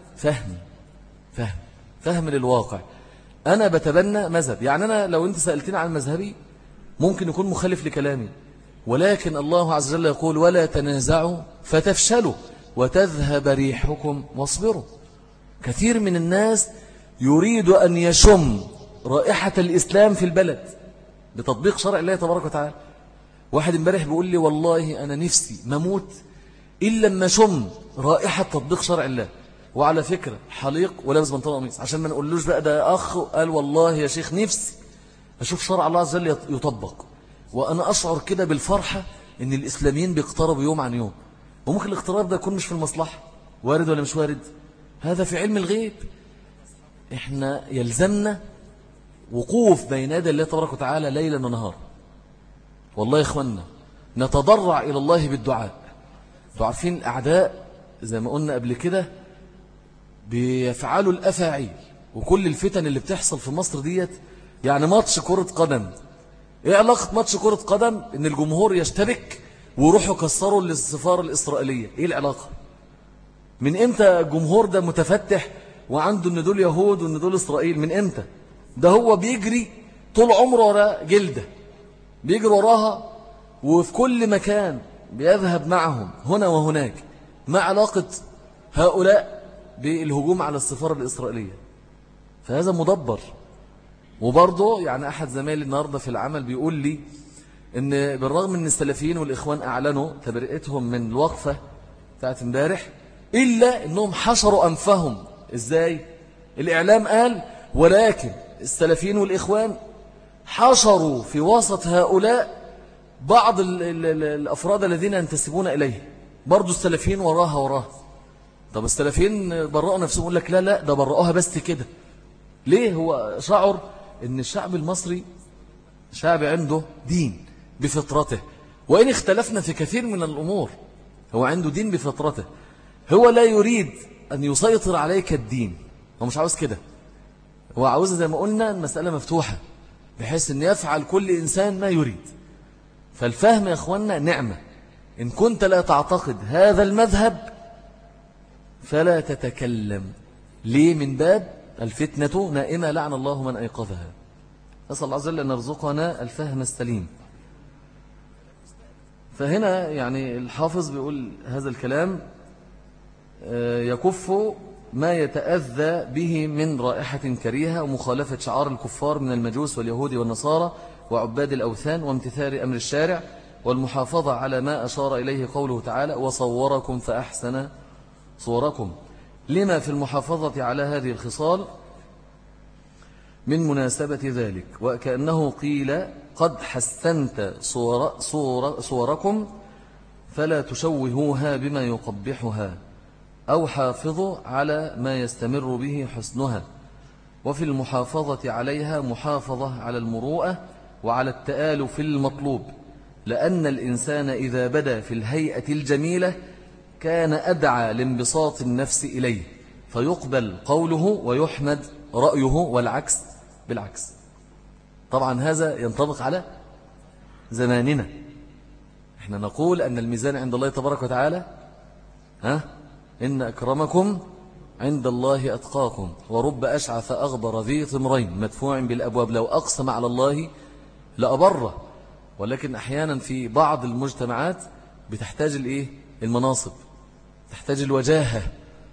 فهم للواقع. أنا بتبنى مذهب، يعني أنا لو أنت سألتني عن مذهبي ممكن يكون مخالف لكلامي، ولكن الله عز وجل يقول ولا تنازعوا فتفشلوا وتذهب ريحكم واصبروا. كثير من الناس يريد أن يشم رائحة الإسلام في البلد بتطبيق شرع الله تبارك وتعالى. واحد امبارح بيقول لي والله أنا نفسي مموت إلا لما شم رائحة تطبيق شرع الله. وعلى فكرة حليق ولابس بنطلون قميص، عشان ما نقولوش بقى ده أخ قال والله يا شيخ نفسي أشوف شرع الله عز وجل يطبق. وأنا أشعر كده بالفرحة إن الإسلاميين بيقتربوا يوم عن يوم. وممكن الاقتراب ده يكون مش في المصلحة، وارد ولا مش وارد، هذا في علم الغيب. إحنا يلزمنا وقوف بين يدي الله تبارك وتعالى ليلا ونهارا. والله يا إخواننا نتضرع إلى الله بالدعاء. عارفين الأعداء زي ما قلنا قبل كده بيفعلوا الأفاعيل، وكل الفتن اللي بتحصل في مصر ديت يعني ماتش كرة قدم. ايه علاقة ماتش كرة قدم ان الجمهور يشتبك ويروحوا يكسروا السفارة الإسرائيلية؟ ايه العلاقة؟ من امتى الجمهور ده متفتح وعنده ان دول يهود وان دول إسرائيل؟ من امتى؟ ده هو بيجري طول عمره وراء جلدة، بيجري وراها وفي كل مكان بيذهب معهم هنا وهناك. ما علاقة هؤلاء بالهجوم على السفارة الإسرائيلية؟ فهذا مدبر. وبرضه يعني أحد زمايلي النهاردة في العمل بيقول لي إن بالرغم أن السلفيين والإخوان أعلنوا تبرئتهم من الوقفة بتاعت امبارح، إلا أنهم حشروا أنفهم. إزاي؟ الإعلام قال، ولكن السلفيين والإخوان حشروا في وسط هؤلاء بعض الأفراد الذين ينتسبون إليه، برضو السلفيين وراها. طب السلفيين برأوا نفسهم، يقول لك لا ده برأوها بس كده. ليه؟ هو شعر أن الشعب المصري شعب عنده دين بفطرته، وإن اختلفنا في كثير من الأمور هو عنده دين بفطرته. هو لا يريد أن يسيطر عليك الدين، هو مش عاوز كده. هو عاوز زي ما قلنا المسألة مفتوحة بحيث أن يفعل كل إنسان ما يريد. فالفهم يا أخوانا نعمة. إن كنت لا تعتقد هذا المذهب فلا تتكلم. ليه؟ من باب الفتنة نائمة لعن الله من أيقظها. أسأل الله عز وجل أن يرزقنا الفهم السليم. فهنا يعني الحافظ بيقول هذا الكلام يكف ما يتأذى به من رائحة كريهة ومخالفة شعار الكفار من المجوس واليهود والنصارى وعباد الأوثان وامتثال أمر الشارع والمحافظة على ما أشار إليه قوله تعالى وصوركم فأحسن صوركم، لما في المحافظة على هذه الخصال من مناسبة ذلك. وكأنه قيل قد حسنت صوركم فلا تشوهوها بما يقبحها، أو حافظوا على ما يستمر به حسنها. وفي المحافظة عليها محافظة على المروءة وعلى التآلف المطلوب، لأن الإنسان إذا بدا في الهيئة الجميلة كان أدعى لانبساط النفس إليه فيقبل قوله ويحمد رأيه، والعكس بالعكس. طبعا هذا ينطبق على زماننا. احنا نقول أن الميزان عند الله تبارك وتعالى إن أكرمكم عند الله أتقاكم، ورب أشعث أغبر ذي طمرين مدفوع بالأبواب لو أقسم على الله لأبره. ولكن أحيانا في بعض المجتمعات بتحتاج المناصب، تحتاج الوجاهة،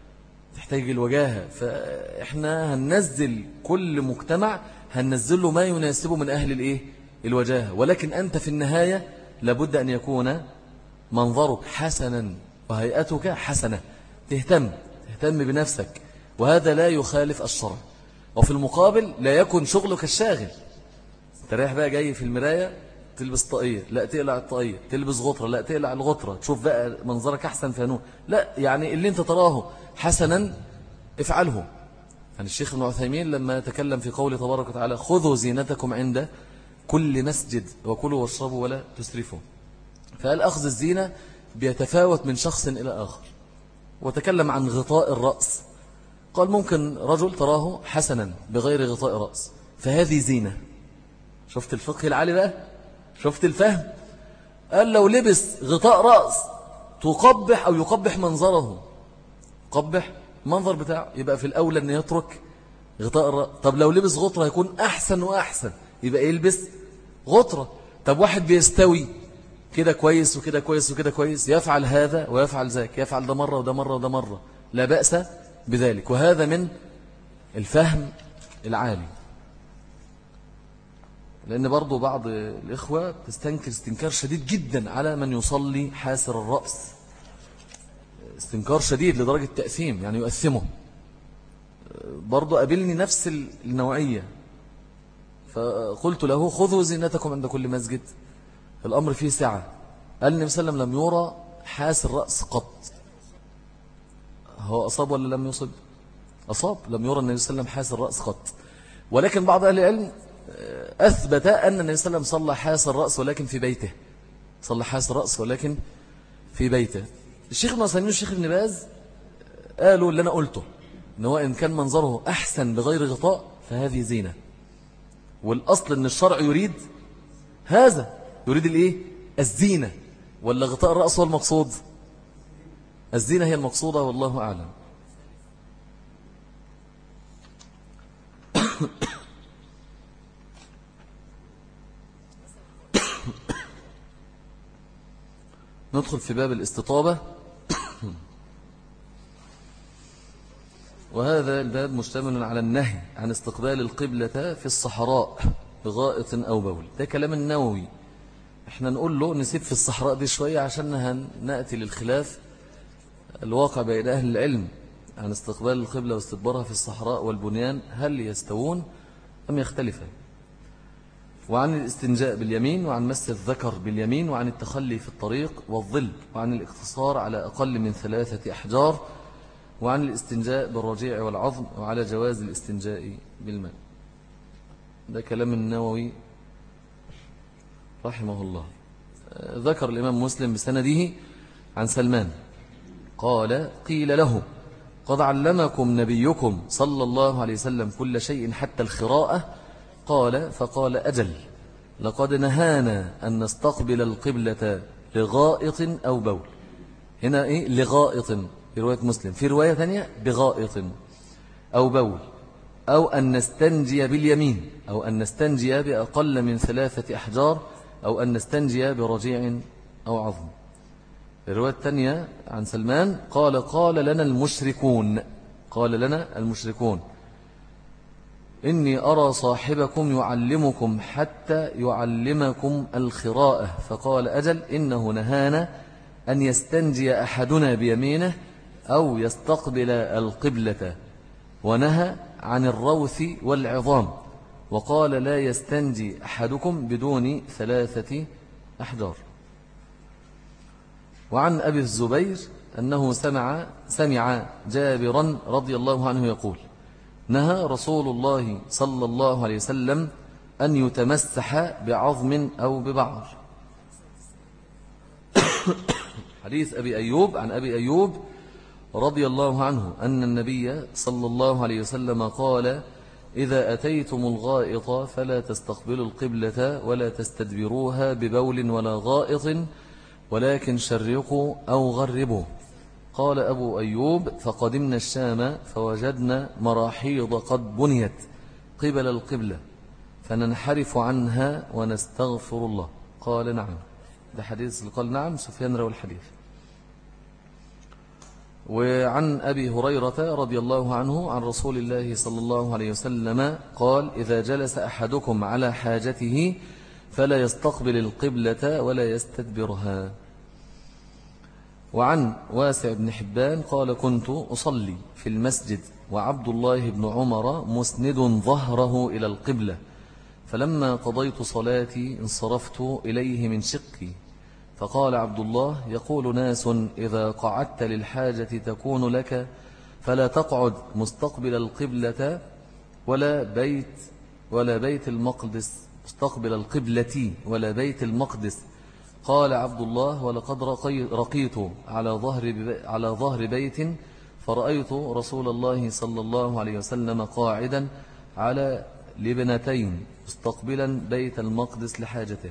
فإحنا هننزل كل مجتمع هننزل له ما يناسبه من أهل الوجاهة. ولكن أنت في النهاية لابد أن يكون منظرك حسنا وهيئتك حسنة، تهتم بنفسك، وهذا لا يخالف الشرع. وفي المقابل لا يكن شغلك الشاغل. تريح بقى جاي في المراية تلبس طاقية، لا تقلع الطاقية، تلبس غطرة، لا تقلع الغطرة، تشوف بقى منظرك أحسن فانون، لا يعني اللي انت تراه حسنا افعله. يعني الشيخ ابن عثيمين لما تكلم في قوله تبارك وتعالى خذوا زينتكم عند كل مسجد وكلوا واشربوا ولا تسرفوا، فقال أخذ الزينة بيتفاوت من شخص إلى آخر. وتكلم عن غطاء الرأس، قال ممكن رجل تراه حسنا بغير غطاء رأس فهذه زينة. شفت الفقه العالي بقى، شفت الفهم. قال لو لبس غطاء رأس تقبح أو يقبح منظره، قبح منظر بتاعه، يبقى في الأولى أن يترك غطاء الرأس. طب لو لبس غطرة يكون أحسن وأحسن، يبقى يلبس غطرة. طب واحد بيستوي كده كويس وكده كويس وكده كويس، يفعل هذا ويفعل ذاك، يفعل ده مرة وده مرة وده مرة، لا بأس بذلك. وهذا من الفهم العالي. لأن برضو بعض الإخوة تستنكر استنكار شديد جدا على من يصلي حاسر الرأس، استنكار شديد لدرجة تأثيم، يعني يؤثمه. برضو قابلني نفس النوعية، فقلت له خذوا زينتكم عند كل مسجد. الأمر فيه سعة. قال النبي صلى الله عليه وسلم لم يرى حاسر رأس قط. هو أصاب ولا لم يصب؟ أصاب. لم يرى النبي صلى الله عليه وسلم حاسر رأس قط. ولكن بعض أهل العلم أثبت أن النبي صلى الله عليه وسلم صلى حاسر رأس ولكن في بيته، صلى حاسر رأس ولكن في بيته. الشيخ ابن عثيمين والشيخ ابن باز قالوا اللي أنا قلته، إن هو إن كان منظره أحسن بغير غطاء فهذه زينة. والأصل أن الشرع يريد هذا، يريد الزينة، ولا غطاء الرأس هو المقصود؟ الزينة هي المقصودة والله أعلم. ندخل في باب الاستطابة. وهذا الباب مشتمل على النهي عن استقبال القبلة في الصحراء بغائط أو بول. ده كلام النووي احنا نقول له نسيب في الصحراء دي شوية عشان نأتي للخلاف الواقع بين أهل العلم عن استقبال القبلة واستدبارها في الصحراء والبنيان، هل يستوون أم يختلفان؟ وعن الاستنجاء باليمين، وعن مس الذكر باليمين، وعن التخلي في الطريق والظل، وعن الاقتصار على أقل من 3 أحجار، وعن الاستنجاء بالرجيع والعظم، وعلى جواز الاستنجاء بالماء. ده كلام النووي رحمه الله. ذكر الإمام مسلم بسنده عن سلمان قال: قيل له: قد علمكم نبيكم صلى الله عليه وسلم كل شيء حتى الخراءة؟ قال: فقال: أجل، لقد نهانا أن نستقبل القبلة لغائط أو بول. هنا إيه؟ لغائط في رواية مسلم، في رواية ثانية بغائط أو بول، أو أن نستنجي باليمين، أو أن نستنجي بأقل من 3 أحجار، أو أن نستنجي برجيع أو عظم. الرواية الثانية عن سلمان قال: قال لنا المشركون إني أرى صاحبكم يعلمكم حتى يعلمكم الخراءة. فقال: أجل، إنه نهانا أن يستنجي أحدنا بيمينه أو يستقبل القبلة، ونهى عن الروث والعظام، وقال: لا يستنجي أحدكم بدون 3 أحجار. وعن أبي الزبير أنه سمع جابرا رضي الله عنه يقول: نهى رسول الله صلى الله عليه وسلم أن يتمسح بعظم أو ببعر. حديث أبي أيوب، عن أبي أيوب رضي الله عنه أن النبي صلى الله عليه وسلم قال: إذا أتيتم الغائط فلا تستقبلوا القبلة ولا تستدبروها ببول ولا غائط، ولكن شرقوا أو غربوا. قال أبو أيوب: فقدمنا الشام فوجدنا مراحيض قد بنيت قبل القبلة فننحرف عنها ونستغفر الله. قال: نعم. ده حديث قال نعم سفيان روى الحديث. وعن أبي هريرة رضي الله عنه عن رسول الله صلى الله عليه وسلم قال: إذا جلس أحدكم على حاجته فلا يستقبل القبلة ولا يستدبرها. وعن واسع بن حبان قال: كنت أصلي في المسجد وعبد الله بن عمر مسند ظهره إلى القبلة، فلما قضيت صلاتي انصرفت إليه من شقي، فقال عبد الله: يقول ناس إذا قعدت للحاجة تكون لك فلا تقعد مستقبل القبلة ولا بيت المقدس، مستقبل القبلة ولا بيت المقدس. قال عبد الله: ولقد رقيت على ظهر بيت فرأيت رسول الله صلى الله عليه وسلم قاعدا على لبنتين مستقبلا بيت المقدس لحاجته.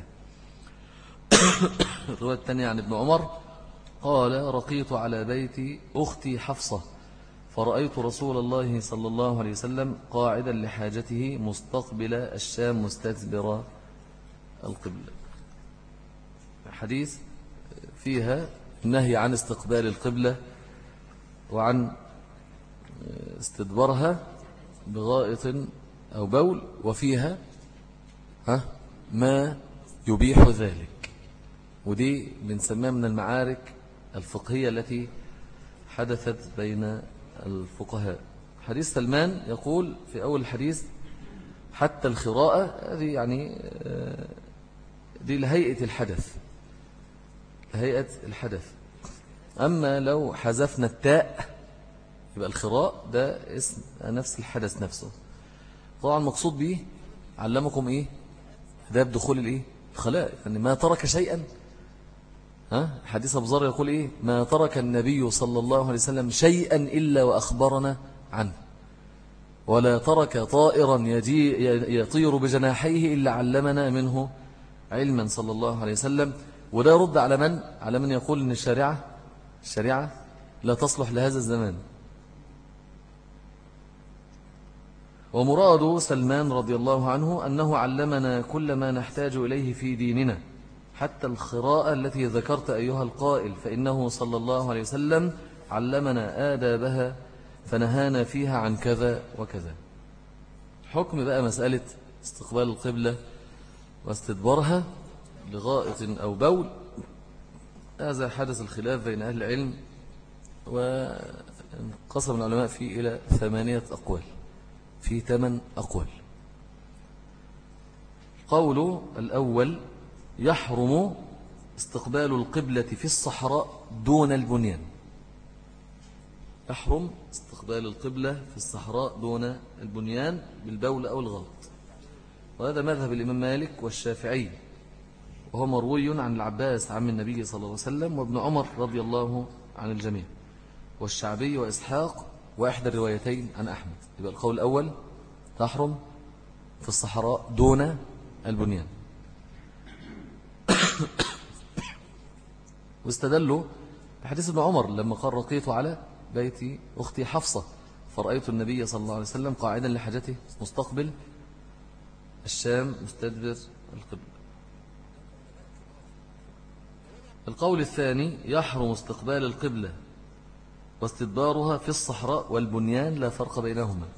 الرواية الثانية عن ابن عمر قال: رقيت على بيت أختي حفصة فرأيت رسول الله صلى الله عليه وسلم قاعدا لحاجته مستقبل الشام مستدبر القبلة. حديث فيها النهي عن استقبال القبلة وعن استدبارها بغائط أو بول، وفيها ما يبيح ذلك. ودي بنسميها من المعارك الفقهية التي حدثت بين الفقهاء. حديث سلمان يقول في أول الحديث: حتى الخراءة، هذه يعني دي لهيئة الحدث. أما لو حذفنا التاء يبقى الخراء ده اسم نفس الحدث نفسه. طبعا مقصود به علمكم إيه؟ ده بدخول الإيه؟ الخلاء، يعني ما ترك شيئا. حديث أبو ذر يقول إيه؟ ما ترك النبي صلى الله عليه وسلم شيئا إلا وأخبرنا عنه، ولا ترك طائرا يطير بجناحيه إلا علمنا منه علما صلى الله عليه وسلم. وده يرد على من يقول إن الشريعة لا تصلح لهذا الزمان. ومراد سلمان رضي الله عنه أنه علمنا كل ما نحتاج إليه في ديننا، حتى الخراءة التي ذكرت أيها القائل، فإنه صلى الله عليه وسلم علمنا آدابها فنهانا فيها عن كذا وكذا. حكم بقى مسألة استقبال القبلة واستدبارها، لغائط أو بول، هذا حدث الخلاف بين أهل العلم، وانقسم العلماء فيه إلى 8 أقوال، في 8 أقوال. قول الأول: يحرم استقبال القبلة في الصحراء دون البنيان. يحرم استقبال القبلة في الصحراء دون البنيان بالبول أو الغائط، وهذا مذهب الإمام مالك والشافعي، وهو مروي عن العباس عم النبي صلى الله عليه وسلم وابن عمر رضي الله عن الجميع، والشعبي وإسحاق، وإحدى الروايتين عن أحمد. يبقى القول الأول: تحرم في الصحراء دون البنيان. واستدلوا بحديث ابن عمر لما قال: رقيت على بيت أختي حفصة فرأيت النبي صلى الله عليه وسلم قاعدا لحاجته مستقبل الشام مستدبر القبلة. القول الثاني: يحرم استقبال القبلة واستدبارها في الصحراء والبنيان لا فرق بينهما.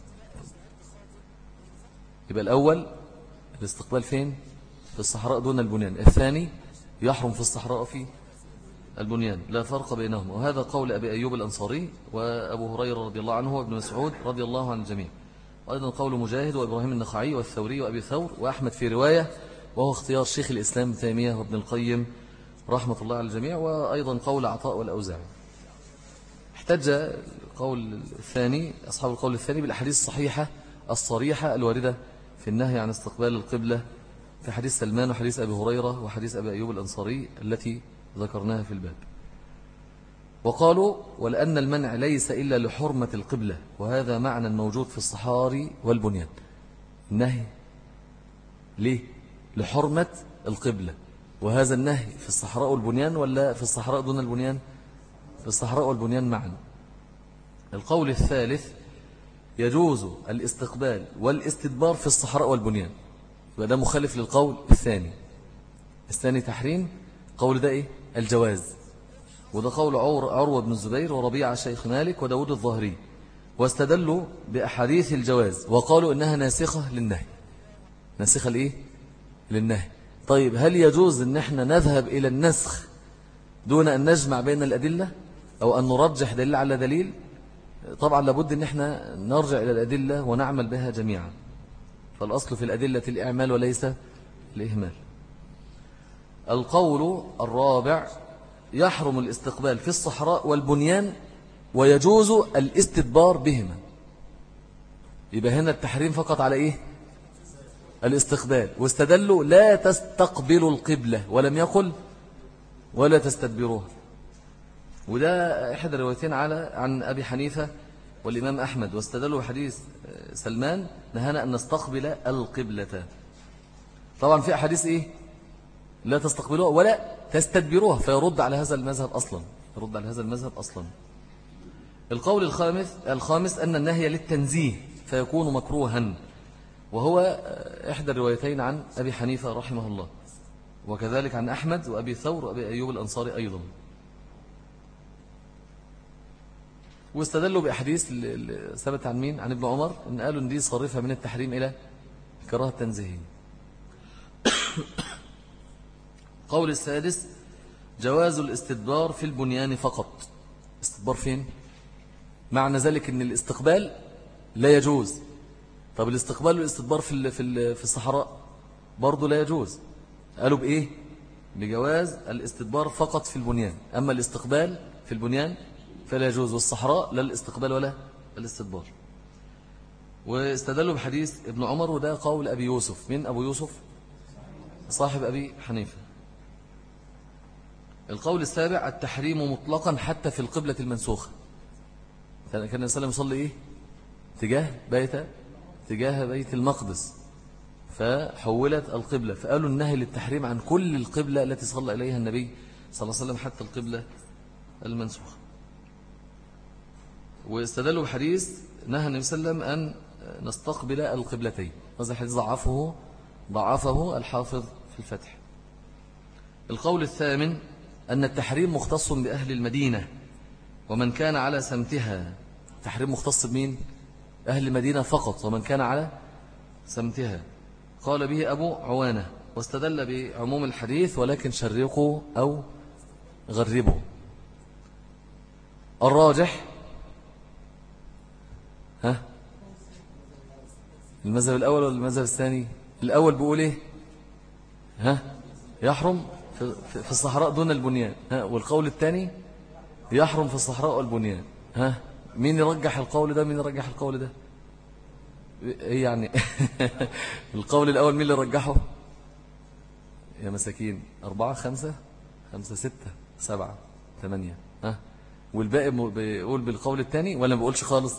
يبقى الأول الاستقبال فين؟ في الصحراء دون البنيان. الثاني يحرم في الصحراء في البنيان لا فرق بينهما، وهذا قول أبي أيوب الأنصاري وأبو هريرة رضي الله عنه وابن مسعود رضي الله عن الجميع، وأيضا قول مجاهد وإبراهيم النخعي والثوري وأبي ثور وأحمد في رواية، وهو اختيار شيخ الإسلام ابن تيمية وابن القيم رحمة الله على الجميع، وأيضا قول عطاء والأوزاعي. احتج القول الثاني أصحاب القول الثاني بالأحاديث الصحيحة الصريحة الواردة في النهي عن استقبال القبلة، في حديث سلمان وحديث أبي هريرة وحديث أبي أيوب الأنصاري التي ذكرناها في الباب. وقالوا: ولأن المنع ليس إلا لحرمة القبلة، وهذا معنى موجود في الصحاري والبنيان. النهي ليه؟ لحرمة القبلة، وهذا النهي في الصحراء والبنيان ولا في الصحراء دون البنيان؟ في الصحراء والبنيان معا. القول الثالث: يجوز الاستقبال والاستدبار في الصحراء والبنيان، وده مخالف للقول الثاني. الثاني تحريم، قول ده إيه؟ الجواز، وده قول عروة بن الزبير وربيعة شيخ مالك وداود الظاهري، واستدلوا بأحاديث الجواز وقالوا إنها ناسخة للنهي. ناسخة لإيه؟ للنهي. طيب هل يجوز إن احنا نذهب إلى النسخ دون أن نجمع بين الأدلة أو أن نرجح دليل على دليل؟ طبعا لابد إن احنا نرجع إلى الأدلة ونعمل بها جميعا، فالأصل في الأدلة الإعمال وليس الإهمال. القول الرابع: يحرم الاستقبال في الصحراء والبنيان ويجوز الاستدبار بهما. يبقى هنا التحريم فقط على إيه؟ الاستقبال، واستدلوا لا تستقبلوا القبلة ولم يقل ولا تستدبروها، وده إحدى الروايتين عن أبي حنيفة والإمام أحمد، واستدلوا بحديث سلمان نهانا أن نستقبل القبلة. طبعا في أحاديث إيه؟ لا تستقبلوها ولا تستدبروها، فيرد على هذا المذهب أصلا، يرد على هذا المذهب أصلا. القول الخامس أن النهي للتنزيه فيكون مكروها، وهو إحدى الروايتين عن أبي حنيفة رحمه الله، وكذلك عن أحمد وأبي ثور وأبي أيوب الأنصاري أيضا. واستدلوا بأحاديث ثبت عن مين؟ عن ابن عمر، إن قالوا إن دي صرفها من التحريم إلى كراهة التنزيه. قول السادس: جواز الاستدبار في البنيان فقط. استدبار فين؟ معنى ذلك أن الاستقبال لا يجوز. طب الاستقبال والاستدبار في الصحراء برضو لا يجوز. قالوا بإيه؟ بجواز الاستدبار فقط في البنيان، أما الاستقبال في البنيان فلا يجوز، والصحراء لا الاستقبال ولا الاستدبار. واستدلوا بحديث ابن عمر، وده قول أبي يوسف. من أبو يوسف؟ صاحب أبي حنيفة. القول السابع: التحريم مطلقا حتى في القبلة المنسوخة. كان النبي صلى الله عليه وسلم يصلي إيه؟ تجاه بيت المقدس، فحولت القبلة، فقالوا النهي للتحريم عن كل القبلة التي صلى إليها النبي صلى الله عليه وسلم حتى القبلة المنسوخة. واستدلوا بحديث نهى النبي صلى الله عليه وسلم أن نستقبل القبلتين، هذا الحديث ضعفه الحافظ في الفتح. القول الثامن: أن التحريم مختص بأهل المدينة ومن كان على سمتها. التحريم مختص بمين؟ أهل المدينة فقط، ومن كان على سمتها. قال به أبو عوانة واستدل بعموم الحديث ولكن شرقوا أو غربوا. الراجح المذهب الأول ولا المذهب الثاني؟ الأول بيقول إيه؟ يحرم في الصحراء دون البنيان. والقول الثاني يحرم في الصحراء والبنيان. مين يرجح القول ده؟ مين يرجح القول ده؟ إيه يعني؟ القول الأول مين اللي رجحه؟ يا مساكين 4 5 5 6 7 8 والباقي بيقول بالقول الثاني ولا ما بيقولش خالص؟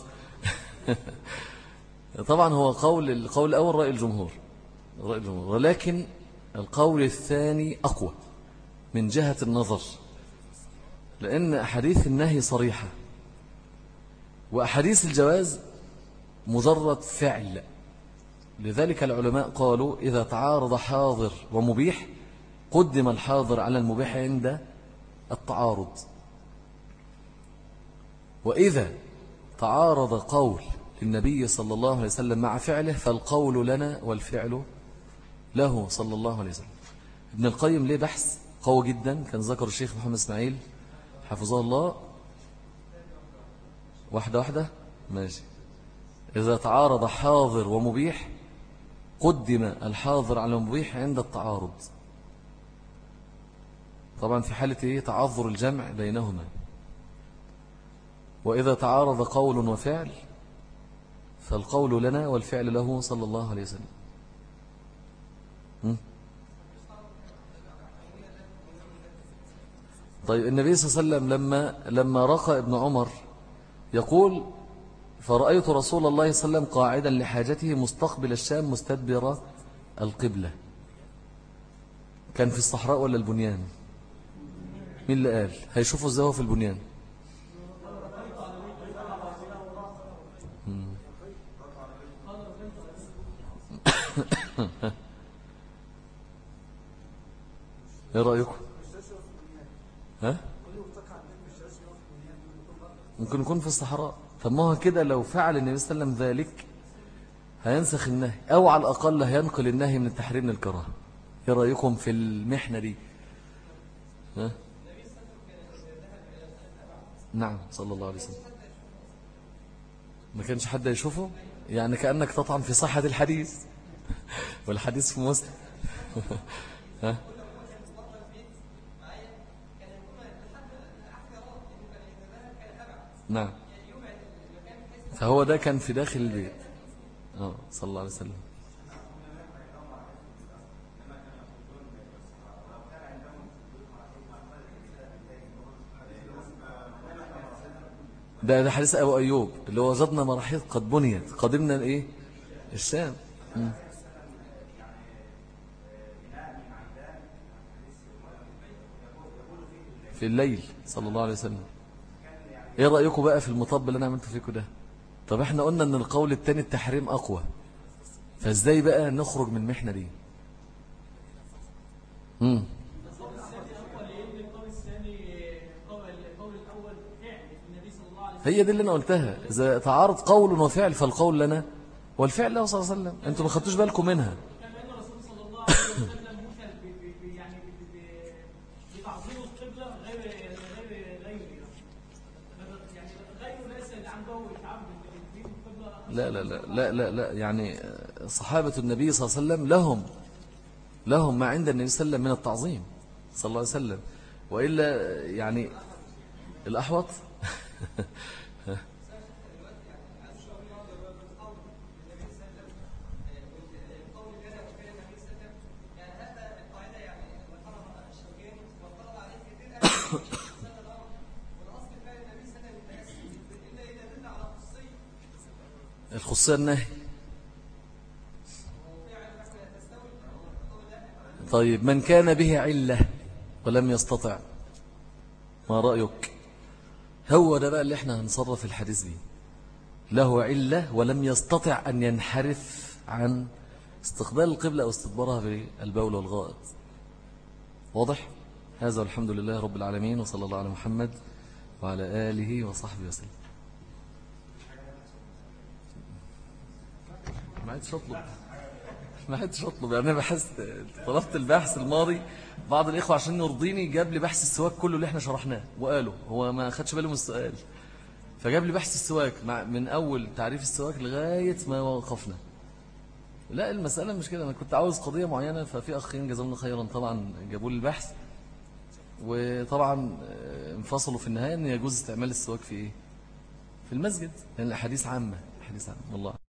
طبعا هو القول الأول رأي الجمهور، ولكن القول الثاني أقوى من جهة النظر، لأن أحاديث النهي صريحة وأحاديث الجواز مجرد فعل. لذلك العلماء قالوا إذا تعارض حاضر ومبيح قدم الحاضر على المبيح عند التعارض، وإذا تعارض قول النبي صلى الله عليه وسلم مع فعله فالقول لنا والفعل له صلى الله عليه وسلم. ابن القيم ليه بحث قوي جدا كان ذكر الشيخ محمد إسماعيل حفظه الله. واحدة ماشي. إذا تعارض حاضر ومبيح قدم الحاضر على المبيح عند التعارض، طبعا في حالة تعذر الجمع بينهما. وإذا تعارض قول وفعل فالقول لنا والفعل له صلى الله عليه وسلم. طيب النبي صلى الله عليه وسلم لما رقى ابن عمر يقول فرأيت رسول الله صلى الله عليه وسلم قاعدا لحاجته مستقبل الشام مستدبر القبلة، كان في الصحراء ولا البنيان؟ مين اللي قال؟ هيشوفوا ازاي في البنيان؟ ايه رأيكم؟ ممكن يكون في الصحراء. طب ما هو كده لو فعل النبي صلى الله عليه وسلم ذلك هينسخ النهي أو على الأقل هينقل النهي من التحريم للكراهة. ايه رأيكم في المحنة دي؟ نعم صلى الله عليه وسلم. ما كانش حد يشوفه، يعني كأنك تطعن في صحة الحديث والحديث في مسلم. نعم، فهو ده كان في داخل البيت صلى الله عليه وسلم. ده حديث أبو أيوب اللي وجدنا مراحيض قد بنيت قدمنا الإيه؟ الشام. في الليل صلى الله عليه وسلم. ايه رأيكم بقى في المطب اللي انا عملته فيكم ده؟ طب احنا قلنا ان القول التاني التحريم اقوى، فازاي بقى نخرج من المحنة دي؟ هي دي اللي انا قلتها، اذا تعارض قول وفعل فالقول لنا والفعل له صلى الله عليه وسلم. انتوا ما خدتوش بالكم منها. لا لا لا لا لا لا، يعني صحابة النبي صلى الله عليه وسلم لهم ما عند النبي صلى الله عليه وسلم من التعظيم صلى الله عليه وسلم، وإلا يعني الأحوط. الخصوصية النهي. طيب من كان به علة ولم يستطع، ما رأيك؟ هو ده بقى اللي احنا هنصرف الحديث دي، له علة ولم يستطع أن ينحرف عن استقبال القبلة أو استدبارها بالبول والغائط. واضح؟ هذا والحمد لله رب العالمين، وصلى الله على محمد وعلى آله وصحبه وسلم. ما عادش أطلب ما حدش أطلب يعني. أنا طلبت البحث الماضي، بعض الإخوة عشان يرضيني جاب لي بحث السواك كله اللي احنا شرحناه وقاله، هو ما خدش باله من السؤال، فجاب لي بحث السواك من أول تعريف السواك لغاية ما وقفنا. لا المسألة مش كده، أنا كنت عاوز قضية معينة، ففي أخين جزاهم الله خيرا طبعا جابوا لي البحث، وطبعا انفصلوا في النهاية أن يجوز استعمال السواك في إيه؟ في المسجد، لأن الأحاديث عامة، الأحاديث عامة والله.